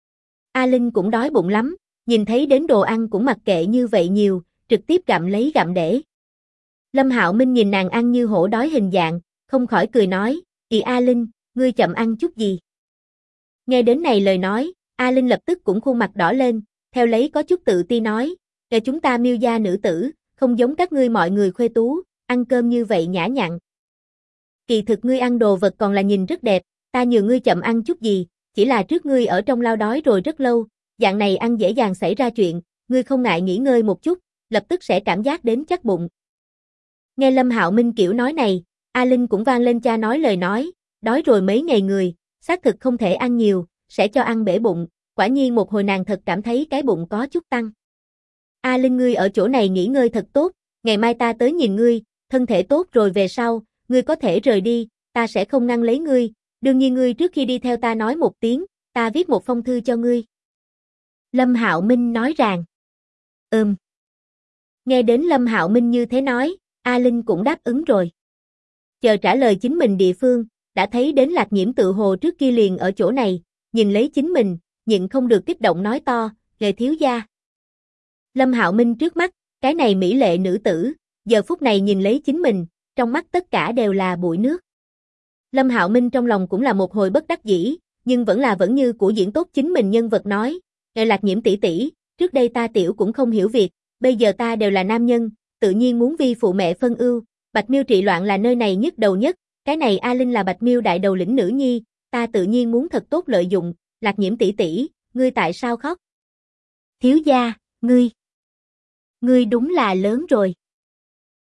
A Linh cũng đói bụng lắm, nhìn thấy đến đồ ăn cũng mặc kệ như vậy nhiều, trực tiếp gặm lấy gặm để. Lâm Hạo Minh nhìn nàng ăn như hổ đói hình dạng, không khỏi cười nói, A Linh, ngươi chậm ăn chút gì? Nghe đến này lời nói, A Linh lập tức cũng khuôn mặt đỏ lên, theo lấy có chút tự ti nói, chúng ta Miêu gia nữ tử, không giống các ngươi mọi người khuê tú, ăn cơm như vậy nhã nhặn. Kỳ thực ngươi ăn đồ vật còn là nhìn rất đẹp, ta nhường ngươi chậm ăn chút gì, chỉ là trước ngươi ở trong lao đói rồi rất lâu, dạng này ăn dễ dàng xảy ra chuyện, ngươi không ngại nghỉ ngơi một chút, lập tức sẽ cảm giác đến chắc bụng. Nghe Lâm Hạo Minh kiểu nói này, A Linh cũng vang lên cha nói lời nói, đói rồi mấy ngày người, xác thực không thể ăn nhiều, sẽ cho ăn bể bụng, quả nhiên một hồi nàng thật cảm thấy cái bụng có chút tăng. A Linh ngươi ở chỗ này nghỉ ngơi thật tốt, ngày mai ta tới nhìn ngươi, thân thể tốt rồi về sau, ngươi có thể rời đi, ta sẽ không ngăn lấy ngươi, đương nhiên ngươi trước khi đi theo ta nói một tiếng, ta viết một phong thư cho ngươi. Lâm Hạo Minh nói rằng, Nghe đến Lâm Hạo Minh như thế nói, A Linh cũng đáp ứng rồi. Chờ trả lời chính mình địa phương, đã thấy đến Lạc Nhiễm tự hồ trước kia liền ở chỗ này, nhìn lấy chính mình, nhịn không được kích động nói to, "Lệ thiếu gia." Lâm Hạo Minh trước mắt, cái này mỹ lệ nữ tử, giờ phút này nhìn lấy chính mình, trong mắt tất cả đều là bụi nước. Lâm Hạo Minh trong lòng cũng là một hồi bất đắc dĩ, nhưng vẫn như của diễn tốt chính mình nhân vật nói, Lạc Nhiễm tỷ tỷ, trước đây ta tiểu cũng không hiểu việc, bây giờ ta đều là nam nhân, tự nhiên muốn vi phụ mẹ phân ưu, Bạch Miêu trị loạn là nơi này nhức đầu nhất, cái này A Linh là Bạch Miêu đại đầu lĩnh nữ nhi, ta tự nhiên muốn thật tốt lợi dụng, Lạc Nhiễm tỷ tỷ, ngươi tại sao khóc? Thiếu gia, ngươi đúng là lớn rồi.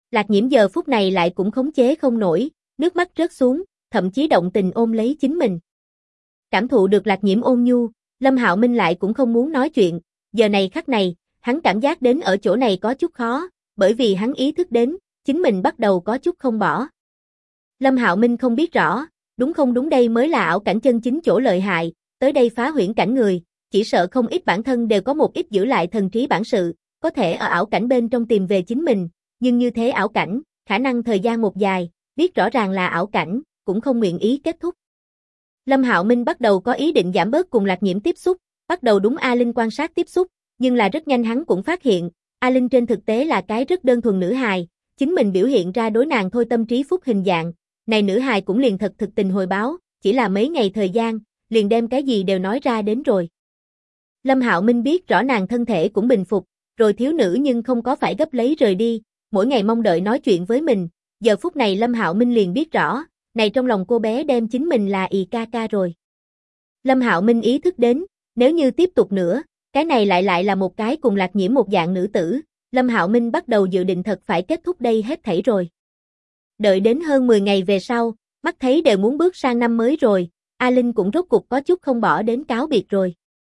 Lạc Nhiễm giờ phút này lại cũng khống chế không nổi, nước mắt rớt xuống, thậm chí động tình ôm lấy chính mình. Cảm thụ được Lạc Nhiễm ôn nhu, Lâm Hạo Minh lại cũng không muốn nói chuyện, giờ này khắc này, hắn cảm giác đến ở chỗ này có chút khó, bởi vì hắn ý thức đến, chính mình bắt đầu có chút không bỏ. Lâm Hạo Minh không biết rõ, đúng không đúng đây mới là ảo cảnh chân chính chỗ lợi hại, tới đây phá huyễn cảnh người, chỉ sợ không ít bản thân đều có một ít giữ lại thần trí bản sự, có thể ở ảo cảnh bên trong tìm về chính mình, nhưng như thế ảo cảnh, khả năng thời gian một dài, biết rõ ràng là ảo cảnh, cũng không nguyện ý kết thúc. Lâm Hạo Minh bắt đầu có ý định giảm bớt cùng Lạc Nhiễm tiếp xúc, bắt đầu đúng A Linh quan sát tiếp xúc, nhưng là rất nhanh hắn cũng phát hiện, A Linh trên thực tế là cái rất đơn thuần nữ hài, chính mình biểu hiện ra đối nàng thôi tâm trí phúc hình dạng, này nữ hài cũng liền thật thực tình hồi báo, chỉ là mấy ngày thời gian, liền đem cái gì đều nói ra đến rồi. Lâm Hạo Minh biết rõ nàng thân thể cũng bình phục, rồi thiếu nữ nhưng không có phải gấp lấy rời đi, mỗi ngày mong đợi nói chuyện với mình, giờ phút này Lâm Hạo Minh liền biết rõ, này trong lòng cô bé đem chính mình là ì ca ca rồi. Lâm Hạo Minh ý thức đến, nếu như tiếp tục nữa, cái này lại là một cái cùng Lạc Nhiễm một dạng nữ tử, Lâm Hạo Minh bắt đầu dự định thật phải kết thúc đây hết thảy rồi. Đợi đến hơn 10 ngày về sau, mắt thấy đều muốn bước sang năm mới rồi, A Linh cũng rốt cục có chút không bỏ đến cáo biệt rồi.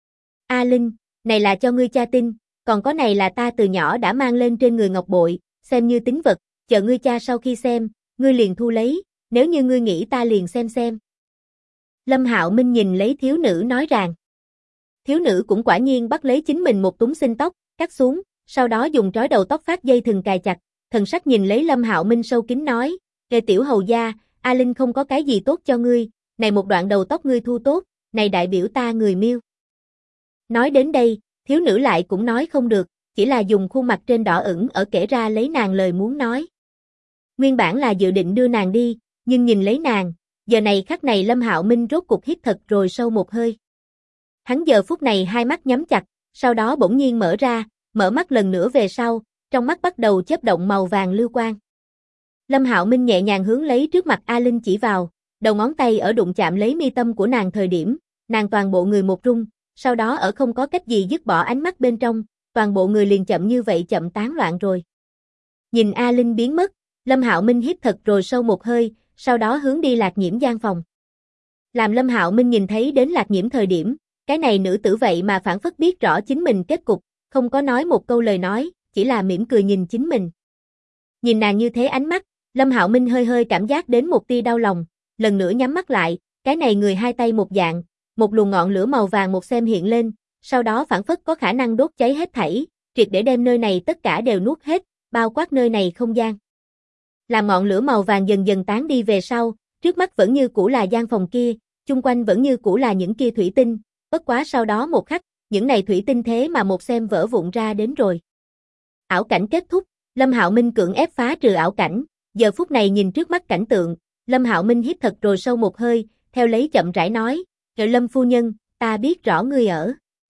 A Linh, này là cho ngươi cha tin, còn có này là ta từ nhỏ đã mang lên trên người ngọc bội, xem như tín vật, chờ ngươi cha sau khi xem, ngươi liền thu lấy, nếu như ngươi nghĩ ta liền xem. Lâm Hạo Minh nhìn lấy thiếu nữ nói rằng. Thiếu nữ cũng quả nhiên bắt lấy chính mình một túng xinh tóc, cắt xuống, sau đó dùng trói đầu tóc phát dây thừng cài chặt, thần sắc nhìn lấy Lâm Hạo Minh sâu kín nói, "Kề tiểu hầu gia, A Linh không có cái gì tốt cho ngươi, này một đoạn đầu tóc ngươi thu tốt, này đại biểu ta người Miêu." Nói đến đây, thiếu nữ lại cũng nói không được, chỉ là dùng khuôn mặt trên đỏ ửng ở kể ra lấy nàng lời muốn nói. Nguyên bản là dự định đưa nàng đi, nhưng nhìn lấy nàng, giờ này khắc này Lâm Hạo Minh rốt cục hít thật rồi sâu một hơi. Hắn giờ phút này hai mắt nhắm chặt, sau đó bỗng nhiên mở ra, mở mắt lần nữa về sau, trong mắt bắt đầu chớp động màu vàng lưu quang. Lâm Hạo Minh nhẹ nhàng hướng lấy trước mặt A Linh chỉ vào, đầu ngón tay ở đụng chạm lấy mi tâm của nàng thời điểm, nàng toàn bộ người một rung, sau đó ở không có cách gì dứt bỏ ánh mắt bên trong, toàn bộ người liền chậm như vậy chậm tán loạn rồi. Nhìn A Linh biến mất, Lâm Hạo Minh hít thật rồi sâu một hơi, sau đó hướng đi Lạc Nhiễm gian phòng. Làm Lâm Hạo Minh nhìn thấy đến Lạc Nhiễm thời điểm, cái này nữ tử vậy mà phản phất biết rõ chính mình kết cục, không có nói một câu lời nói, chỉ là mỉm cười nhìn chính mình. Nhìn nàng như thế ánh mắt, Lâm Hạo Minh hơi hơi cảm giác đến một tia đau lòng, lần nữa nhắm mắt lại, cái này người hai tay một dạng, một luồng ngọn lửa màu vàng một xem hiện lên, sau đó phản phất có khả năng đốt cháy hết thảy, triệt để đem nơi này tất cả đều nuốt hết, bao quát nơi này không gian. Làm ngọn lửa màu vàng dần dần tán đi về sau, trước mắt vẫn như cũ là gian phòng kia, chung quanh vẫn như cũ là những kia thủy tinh, bất quá sau đó một khắc, những này thủy tinh thế mà một xem vỡ vụn ra đến rồi. Ảo cảnh kết thúc, Lâm Hạo Minh cưỡng ép phá trừ ảo cảnh, giờ phút này nhìn trước mắt cảnh tượng, Lâm Hạo Minh hít thật rồi sâu một hơi, theo lấy chậm rãi nói, Lâm phu nhân, ta biết rõ ngươi ở.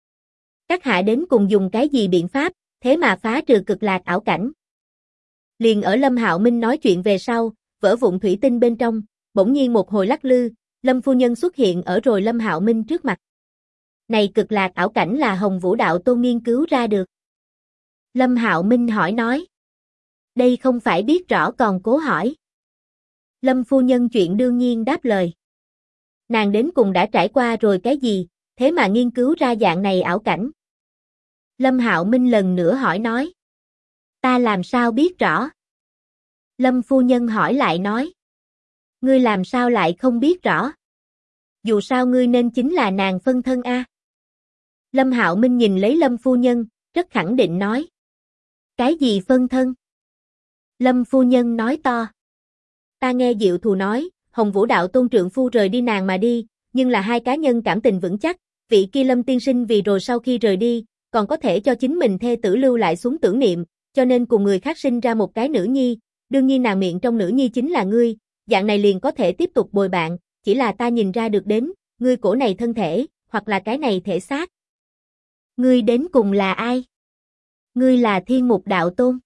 Các hạ đến cùng dùng cái gì biện pháp, thế mà phá trừ cực lạc ảo cảnh. Liền ở Lâm Hạo Minh nói chuyện về sau, vỡ vụn thủy tinh bên trong, bỗng nhiên một hồi lắc lư, Lâm phu nhân xuất hiện ở rồi Lâm Hạo Minh trước mặt. Này cực lạc ảo cảnh là Hồng Vũ Đạo Tôn nghiên cứu ra được. Lâm Hạo Minh hỏi nói. Đây không phải biết rõ còn cố hỏi. Lâm phu nhân chuyện đương nhiên đáp lời. Nàng đến cùng đã trải qua rồi cái gì, thế mà nghiên cứu ra dạng này ảo cảnh. Lâm Hạo Minh lần nữa hỏi nói. Ta làm sao biết rõ? Lâm phu nhân hỏi lại nói. Ngươi làm sao lại không biết rõ? Dù sao ngươi nên chính là nàng phân thân a. Lâm Hạo Minh nhìn lấy Lâm phu nhân, rất khẳng định nói. Cái gì phân thân? Lâm phu nhân nói to. Ta nghe Diệu Thù nói, Hồng Vũ Đạo Tôn trượng phu rời đi nàng mà đi, nhưng là hai cá nhân cảm tình vững chắc, vị kia Lâm tiên sinh vì rồi sau khi rời đi, còn có thể cho chính mình thê tử lưu lại xuống tưởng niệm, cho nên cùng người khác sinh ra một cái nữ nhi, đương nhiên nàng miệng trong nữ nhi chính là ngươi, dạng này liền có thể tiếp tục bồi bạn, chỉ là ta nhìn ra được đến, ngươi cổ này thân thể, hoặc là cái này thể xác. Ngươi đến cùng là ai? Ngươi là Thiên Mục Đạo Tôn.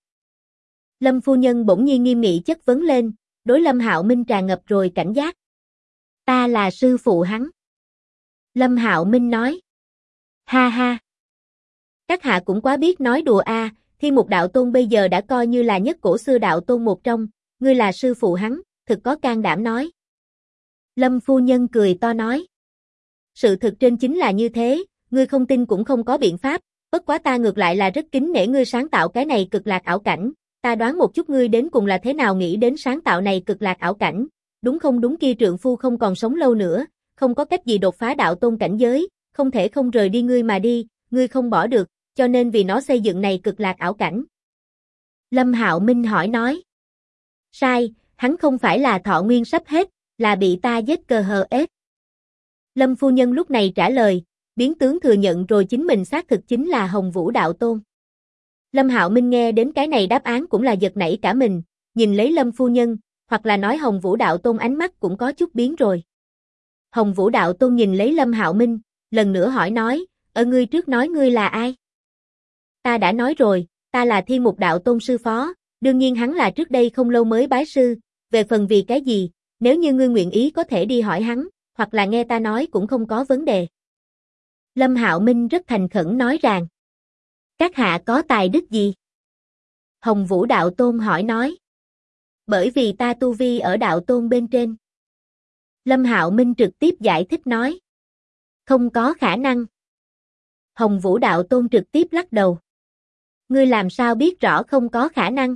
Lâm phu nhân bỗng nhiên nghiêm nghị chất vấn lên, đối Lâm Hạo Minh tràn ngập rồi cảnh giác. Ta là sư phụ hắn. Lâm Hạo Minh nói. Ha ha. Các hạ cũng quá biết nói đùa a, Thiên Mục Đạo Tôn bây giờ đã coi như là nhất cổ xưa đạo tôn một trong, ngươi là sư phụ hắn, thực có can đảm nói. Lâm phu nhân cười to nói. Sự thực trên chính là như thế, ngươi không tin cũng không có biện pháp, bất quá ta ngược lại là rất kính nể ngươi sáng tạo cái này cực lạc ảo cảnh, ta đoán một chút ngươi đến cùng là thế nào nghĩ đến sáng tạo này cực lạc ảo cảnh, đúng không đúng kia trượng phu không còn sống lâu nữa, không có cách gì đột phá đạo tôn cảnh giới, không thể không rời đi ngươi mà đi, ngươi không bỏ được, cho nên vì nó xây dựng này cực lạc ảo cảnh. Lâm Hạo Minh hỏi nói. Sai, hắn không phải là thọ nguyên sắp hết, là bị ta giết cờ hờ ết. Lâm phu nhân lúc này trả lời, biến tướng thừa nhận rồi chính mình xác thực chính là Hồng Vũ Đạo Tôn. Lâm Hạo Minh nghe đến cái này đáp án cũng là giật nảy cả mình, nhìn lấy Lâm phu nhân, hoặc là nói Hồng Vũ Đạo Tôn ánh mắt cũng có chút biến rồi. Hồng Vũ Đạo Tôn nhìn lấy Lâm Hạo Minh, lần nữa hỏi nói, ngươi trước nói ngươi là ai? Ta đã nói rồi, ta là Thiên Mục Đạo Tôn sư phó, đương nhiên hắn là trước đây không lâu mới bái sư, về phần vì cái gì, nếu như ngươi nguyện ý có thể đi hỏi hắn, hoặc là nghe ta nói cũng không có vấn đề. Lâm Hạo Minh rất thành khẩn nói rằng, các hạ có tài đức gì? Hồng Vũ Đạo Tôn hỏi nói, bởi vì ta tu vi ở đạo tôn bên trên. Lâm Hạo Minh trực tiếp giải thích nói, không có khả năng. Hồng Vũ Đạo Tôn trực tiếp lắc đầu. Ngươi làm sao biết rõ không có khả năng?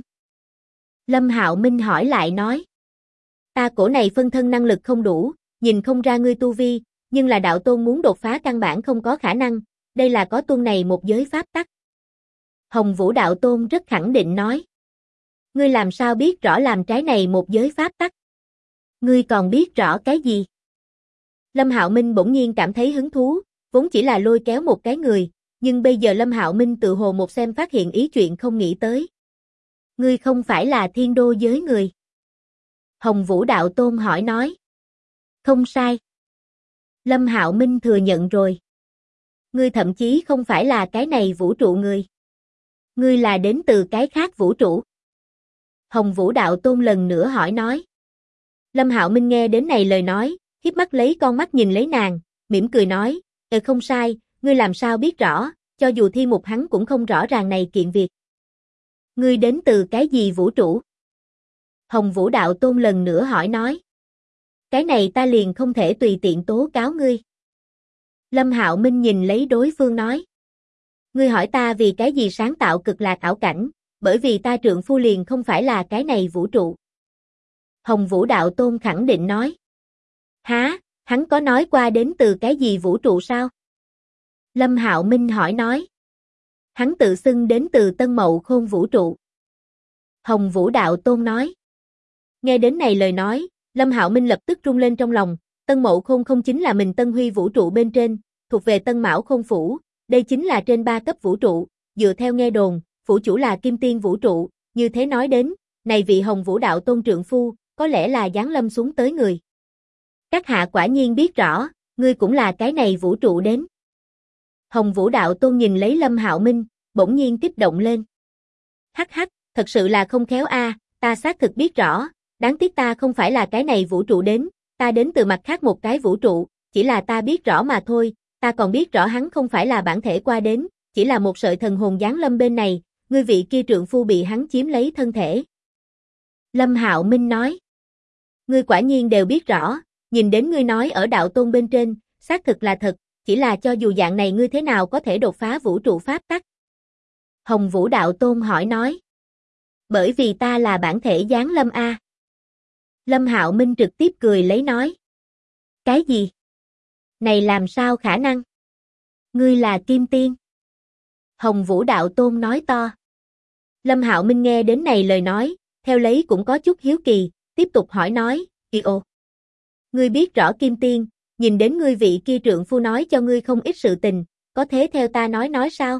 Lâm Hạo Minh hỏi lại nói, ta cổ này phân thân năng lực không đủ, nhìn không ra ngươi tu vi, nhưng là đạo tôn muốn đột phá căn bản không có khả năng, đây là có tuân này một giới pháp tắc. Hồng Vũ Đạo Tôn rất khẳng định nói, ngươi làm sao biết rõ làm trái này một giới pháp tắc? Ngươi còn biết rõ cái gì? Lâm Hạo Minh bỗng nhiên cảm thấy hứng thú, vốn chỉ là lôi kéo một cái người, nhưng bây giờ Lâm Hạo Minh tự hồ một xem phát hiện ý chuyện không nghĩ tới. Ngươi không phải là thiên đô giới người. Hồng Vũ Đạo Tôn hỏi nói. Không sai. Lâm Hạo Minh thừa nhận rồi. Ngươi thậm chí không phải là cái này vũ trụ người. Ngươi là đến từ cái khác vũ trụ. Hồng Vũ Đạo Tôn lần nữa hỏi nói. Lâm Hạo Minh nghe đến này lời nói, híp mắt lấy con mắt nhìn lấy nàng, mỉm cười nói, không sai, ngươi làm sao biết rõ, cho dù Thiên Mục hắn cũng không rõ ràng này kiện việc. Ngươi đến từ cái gì vũ trụ? Hồng Vũ Đạo Tôn lần nữa hỏi nói. Cái này ta liền không thể tùy tiện tố cáo ngươi. Lâm Hạo Minh nhìn lấy đối phương nói. Ngươi hỏi ta vì cái gì sáng tạo cực lạc ảo cảnh, bởi vì ta trượng phu liền không phải là cái này vũ trụ. Hồng Vũ Đạo Tôn khẳng định nói. Hả, hắn có nói qua đến từ cái gì vũ trụ sao? Lâm Hạo Minh hỏi nói. Hắn tự xưng đến từ Tân Mậu Khôn vũ trụ. Hồng Vũ Đạo Tôn nói. Nghe đến này lời nói, Lâm Hạo Minh lập tức rung lên trong lòng, Tân Mậu Khôn không chính là mình Tân Huy vũ trụ bên trên, thuộc về Tân Mão Khôn phủ, đây chính là trên 3 cấp vũ trụ, dựa theo nghe đồn, phủ chủ là Kim Tiên vũ trụ, như thế nói đến, này vị Hồng Vũ Đạo Tôn trượng phu, có lẽ là giáng lâm xuống tới người. Các hạ quả nhiên biết rõ, ngươi cũng là cái này vũ trụ đến. Hồng Vũ Đạo Tôn nhìn lấy Lâm Hạo Minh, bỗng nhiên kích động lên. Hắc hắc, thật sự là không khéo a, ta xác thực biết rõ, đáng tiếc ta không phải là cái này vũ trụ đến, ta đến từ mặt khác một cái vũ trụ, chỉ là ta biết rõ mà thôi, ta còn biết rõ hắn không phải là bản thể qua đến, chỉ là một sợi thần hồn giáng lâm bên này, ngươi vị kia trượng phu bị hắn chiếm lấy thân thể. Lâm Hạo Minh nói. Ngươi quả nhiên đều biết rõ, nhìn đến ngươi nói ở đạo tôn bên trên, xác thực là thật, chỉ là cho dù dạng này ngươi thế nào có thể đột phá vũ trụ pháp tắc? Hồng Vũ Đạo Tôn hỏi nói. Bởi vì ta là bản thể giáng lâm a. Lâm Hạo Minh trực tiếp cười lấy nói. Cái gì? Này làm sao khả năng? Ngươi là Kim Tiên. Hồng Vũ Đạo Tôn nói to. Lâm Hạo Minh nghe đến này lời nói, theo lấy cũng có chút hiếu kỳ, tiếp tục hỏi nói, ồ. Ngươi biết rõ Kim Tiên, nhìn đến ngươi vị kia trượng phu nói cho ngươi không ít sự tình, có thế theo ta nói sao?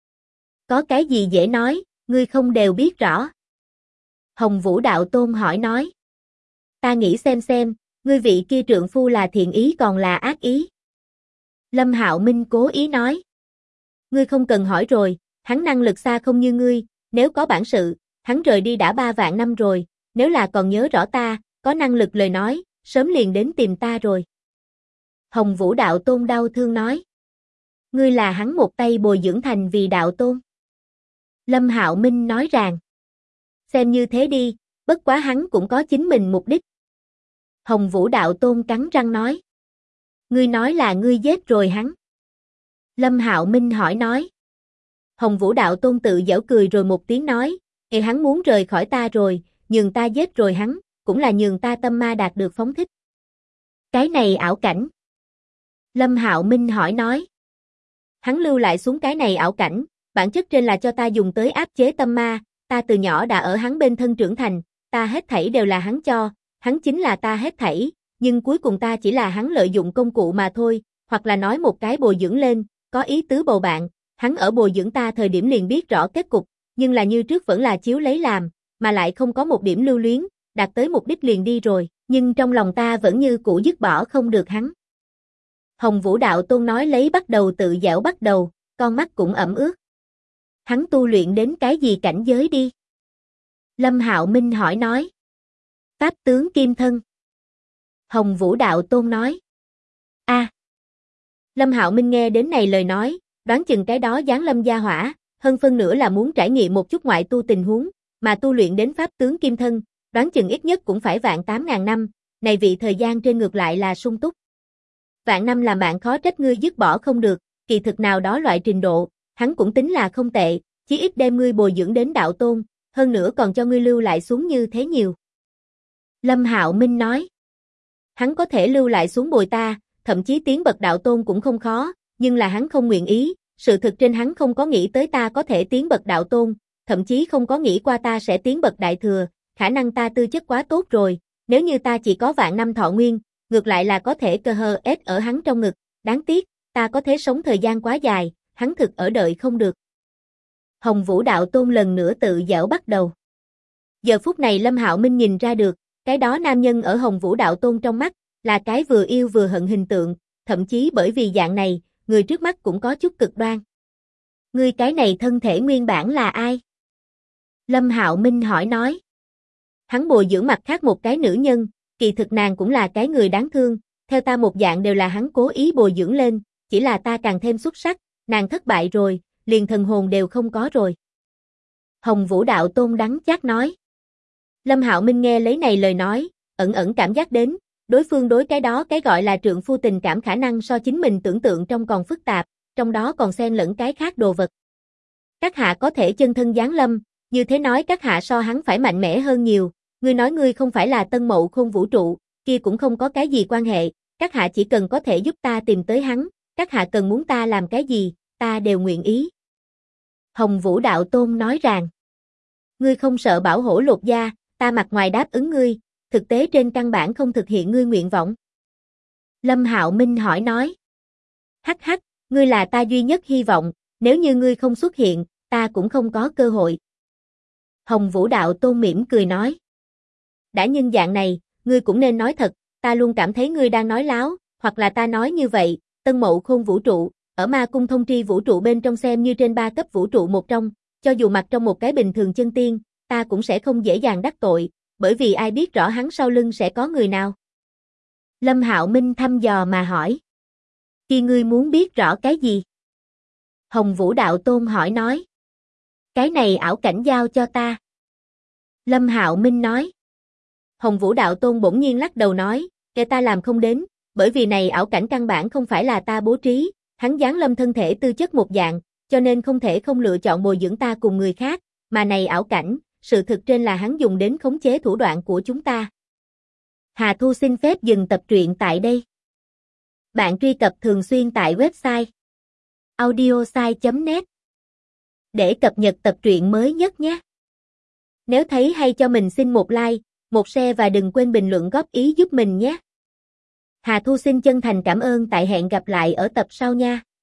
Có cái gì dễ nói, ngươi không đều biết rõ. Hồng Vũ Đạo Tôn hỏi nói. Ta nghĩ xem, ngươi vị kia trượng phu là thiện ý còn là ác ý. Lâm Hạo Minh cố ý nói. Ngươi không cần hỏi rồi, hắn năng lực xa không như ngươi, nếu có bản sự, hắn rời đi đã 3 vạn năm rồi, nếu là còn nhớ rõ ta, có năng lực lời nói, sớm liền đến tìm ta rồi. Hồng Vũ Đạo Tôn đau thương nói. Ngươi là hắn một tay bồi dưỡng thành vì đạo tôn. Lâm Hạo Minh nói rằng. Xem như thế đi, bất quá hắn cũng có chính mình mục đích. Hồng Vũ Đạo Tôn cắn răng nói. Ngươi nói là ngươi giết rồi hắn. Lâm Hạo Minh hỏi nói. Hồng Vũ Đạo Tôn tự giễu cười rồi một tiếng nói. Hắn muốn rời khỏi ta rồi, nhường ta giết rồi hắn, cũng là nhường ta tâm ma đạt được phóng thích. Cái này ảo cảnh. Lâm Hạo Minh hỏi nói. Hắn lưu lại xuống cái này ảo cảnh, bản chất trên là cho ta dùng tới áp chế tâm ma, ta từ nhỏ đã ở hắn bên thân trưởng thành, ta hết thảy đều là hắn cho, hắn chính là ta hết thảy, nhưng cuối cùng ta chỉ là hắn lợi dụng công cụ mà thôi, hoặc là nói một cái bồi dưỡng lên, có ý tứ bầu bạn, hắn ở bồi dưỡng ta thời điểm liền biết rõ kết cục, nhưng là như trước vẫn là chiếu lấy làm, mà lại không có một điểm lưu luyến, đạt tới mục đích liền đi rồi, nhưng trong lòng ta vẫn như cũ dứt bỏ không được hắn. Hồng Vũ Đạo Tôn nói lấy bắt đầu tự giễu bắt đầu, con mắt cũng ẩm ướt. Hắn tu luyện đến cái gì cảnh giới đi? Lâm Hạo Minh hỏi nói. Pháp tướng kim thân. Hồng Vũ Đạo Tôn nói. Lâm Hạo Minh nghe đến này lời nói, đoán chừng cái đó giáng lâm gia hỏa, hơn phân nửa là muốn trải nghiệm một chút ngoại tu tình huống, mà tu luyện đến pháp tướng kim thân, đoán chừng ít nhất cũng phải vạn 8.000 năm, này vị thời gian trên ngược lại là sung túc. Vạn năm làm bạn khó trách ngươi dứt bỏ không được, kỳ thực nào đó loại trình độ, hắn cũng tính là không tệ, chí ít đem ngươi bồi dưỡng đến đạo tôn, hơn nữa còn cho ngươi lưu lại xuống như thế nhiều. Lâm Hạo Minh nói, hắn có thể lưu lại xuống bồi ta, thậm chí tiến bậc đạo tôn cũng không khó, nhưng là hắn không nguyện ý, sự thực trên hắn không có nghĩ tới ta có thể tiến bậc đạo tôn, thậm chí không có nghĩ qua ta sẽ tiến bậc đại thừa, khả năng ta tư chất quá tốt rồi, nếu như ta chỉ có vạn năm thọ nguyên, ngược lại là có thể cơ hơ ết ở hắn trong ngực, đáng tiếc, ta có thể sống thời gian quá dài, hắn thực ở đợi không được. Hồng Vũ Đạo Tôn lần nữa tự giễu bắt đầu. Giờ phút này Lâm Hạo Minh nhìn ra được, cái đó nam nhân ở Hồng Vũ Đạo Tôn trong mắt, là cái vừa yêu vừa hận hình tượng, thậm chí bởi vì dạng này, người trước mắt cũng có chút cực đoan. Ngươi cái này thân thể nguyên bản là ai? Lâm Hạo Minh hỏi nói. Hắn bồi dưỡng mặt khác một cái nữ nhân, kỳ thực nàng cũng là cái người đáng thương, theo ta một dạng đều là hắn cố ý bồi dưỡng lên, chỉ là ta càng thêm xuất sắc, nàng thất bại rồi, liền thần hồn đều không có rồi. Hồng Vũ Đạo Tôn đắng chát nói. Lâm Hạo Minh nghe lấy này lời nói, ẩn ẩn cảm giác đến, đối phương đối cái đó cái gọi là trượng phu tình cảm khả năng so chính mình tưởng tượng trong còn phức tạp, trong đó còn xen lẫn cái khác đồ vật. Các hạ có thể chân thân giáng lâm, như thế nói các hạ so hắn phải mạnh mẽ hơn nhiều, ngươi nói ngươi không phải là Tân Mậu Khôn vũ trụ, kia cũng không có cái gì quan hệ, các hạ chỉ cần có thể giúp ta tìm tới hắn, các hạ cần muốn ta làm cái gì, ta đều nguyện ý. Hồng Vũ Đạo Tôn nói rằng, ngươi không sợ bảo hổ lột da, ta mặt ngoài đáp ứng ngươi, thực tế trên căn bản không thực hiện ngươi nguyện vọng. Lâm Hạo Minh hỏi nói, hắc hắc, ngươi là ta duy nhất hy vọng, nếu như ngươi không xuất hiện, ta cũng không có cơ hội. Hồng Vũ Đạo Tôn mỉm cười nói, đã nhân dạng này, ngươi cũng nên nói thật, ta luôn cảm thấy ngươi đang nói láo, hoặc là ta nói như vậy, Tân Mậu Khôn vũ trụ, ở Ma Cung Thông Tri vũ trụ bên trong xem như trên 3 cấp vũ trụ một trong, cho dù mặc trong một cái bình thường chân tiên, ta cũng sẽ không dễ dàng đắc tội, bởi vì ai biết rõ hắn sau lưng sẽ có người nào. Lâm Hạo Minh thăm dò mà hỏi, khi ngươi muốn biết rõ cái gì? Hồng Vũ Đạo Tôn hỏi nói, cái này ảo cảnh giao cho ta. Lâm Hạo Minh nói, Hồng Vũ Đạo Tôn bỗng nhiên lắc đầu nói, kẻ ta làm không đến, bởi vì này ảo cảnh căn bản không phải là ta bố trí, hắn giáng lâm thân thể tư chất một dạng, cho nên không thể không lựa chọn bồi dưỡng ta cùng người khác, mà này ảo cảnh, sự thực trên là hắn dùng đến khống chế thủ đoạn của chúng ta. Hà Thu xin phép dừng tập truyện tại đây. Bạn truy cập thường xuyên tại website audiosai.net để cập nhật tập truyện mới nhất nhé. Nếu thấy hay cho mình xin một like, một share và đừng quên bình luận góp ý giúp mình nhé. Hà Thu xin chân thành cảm ơn tại hẹn gặp lại ở tập sau nha.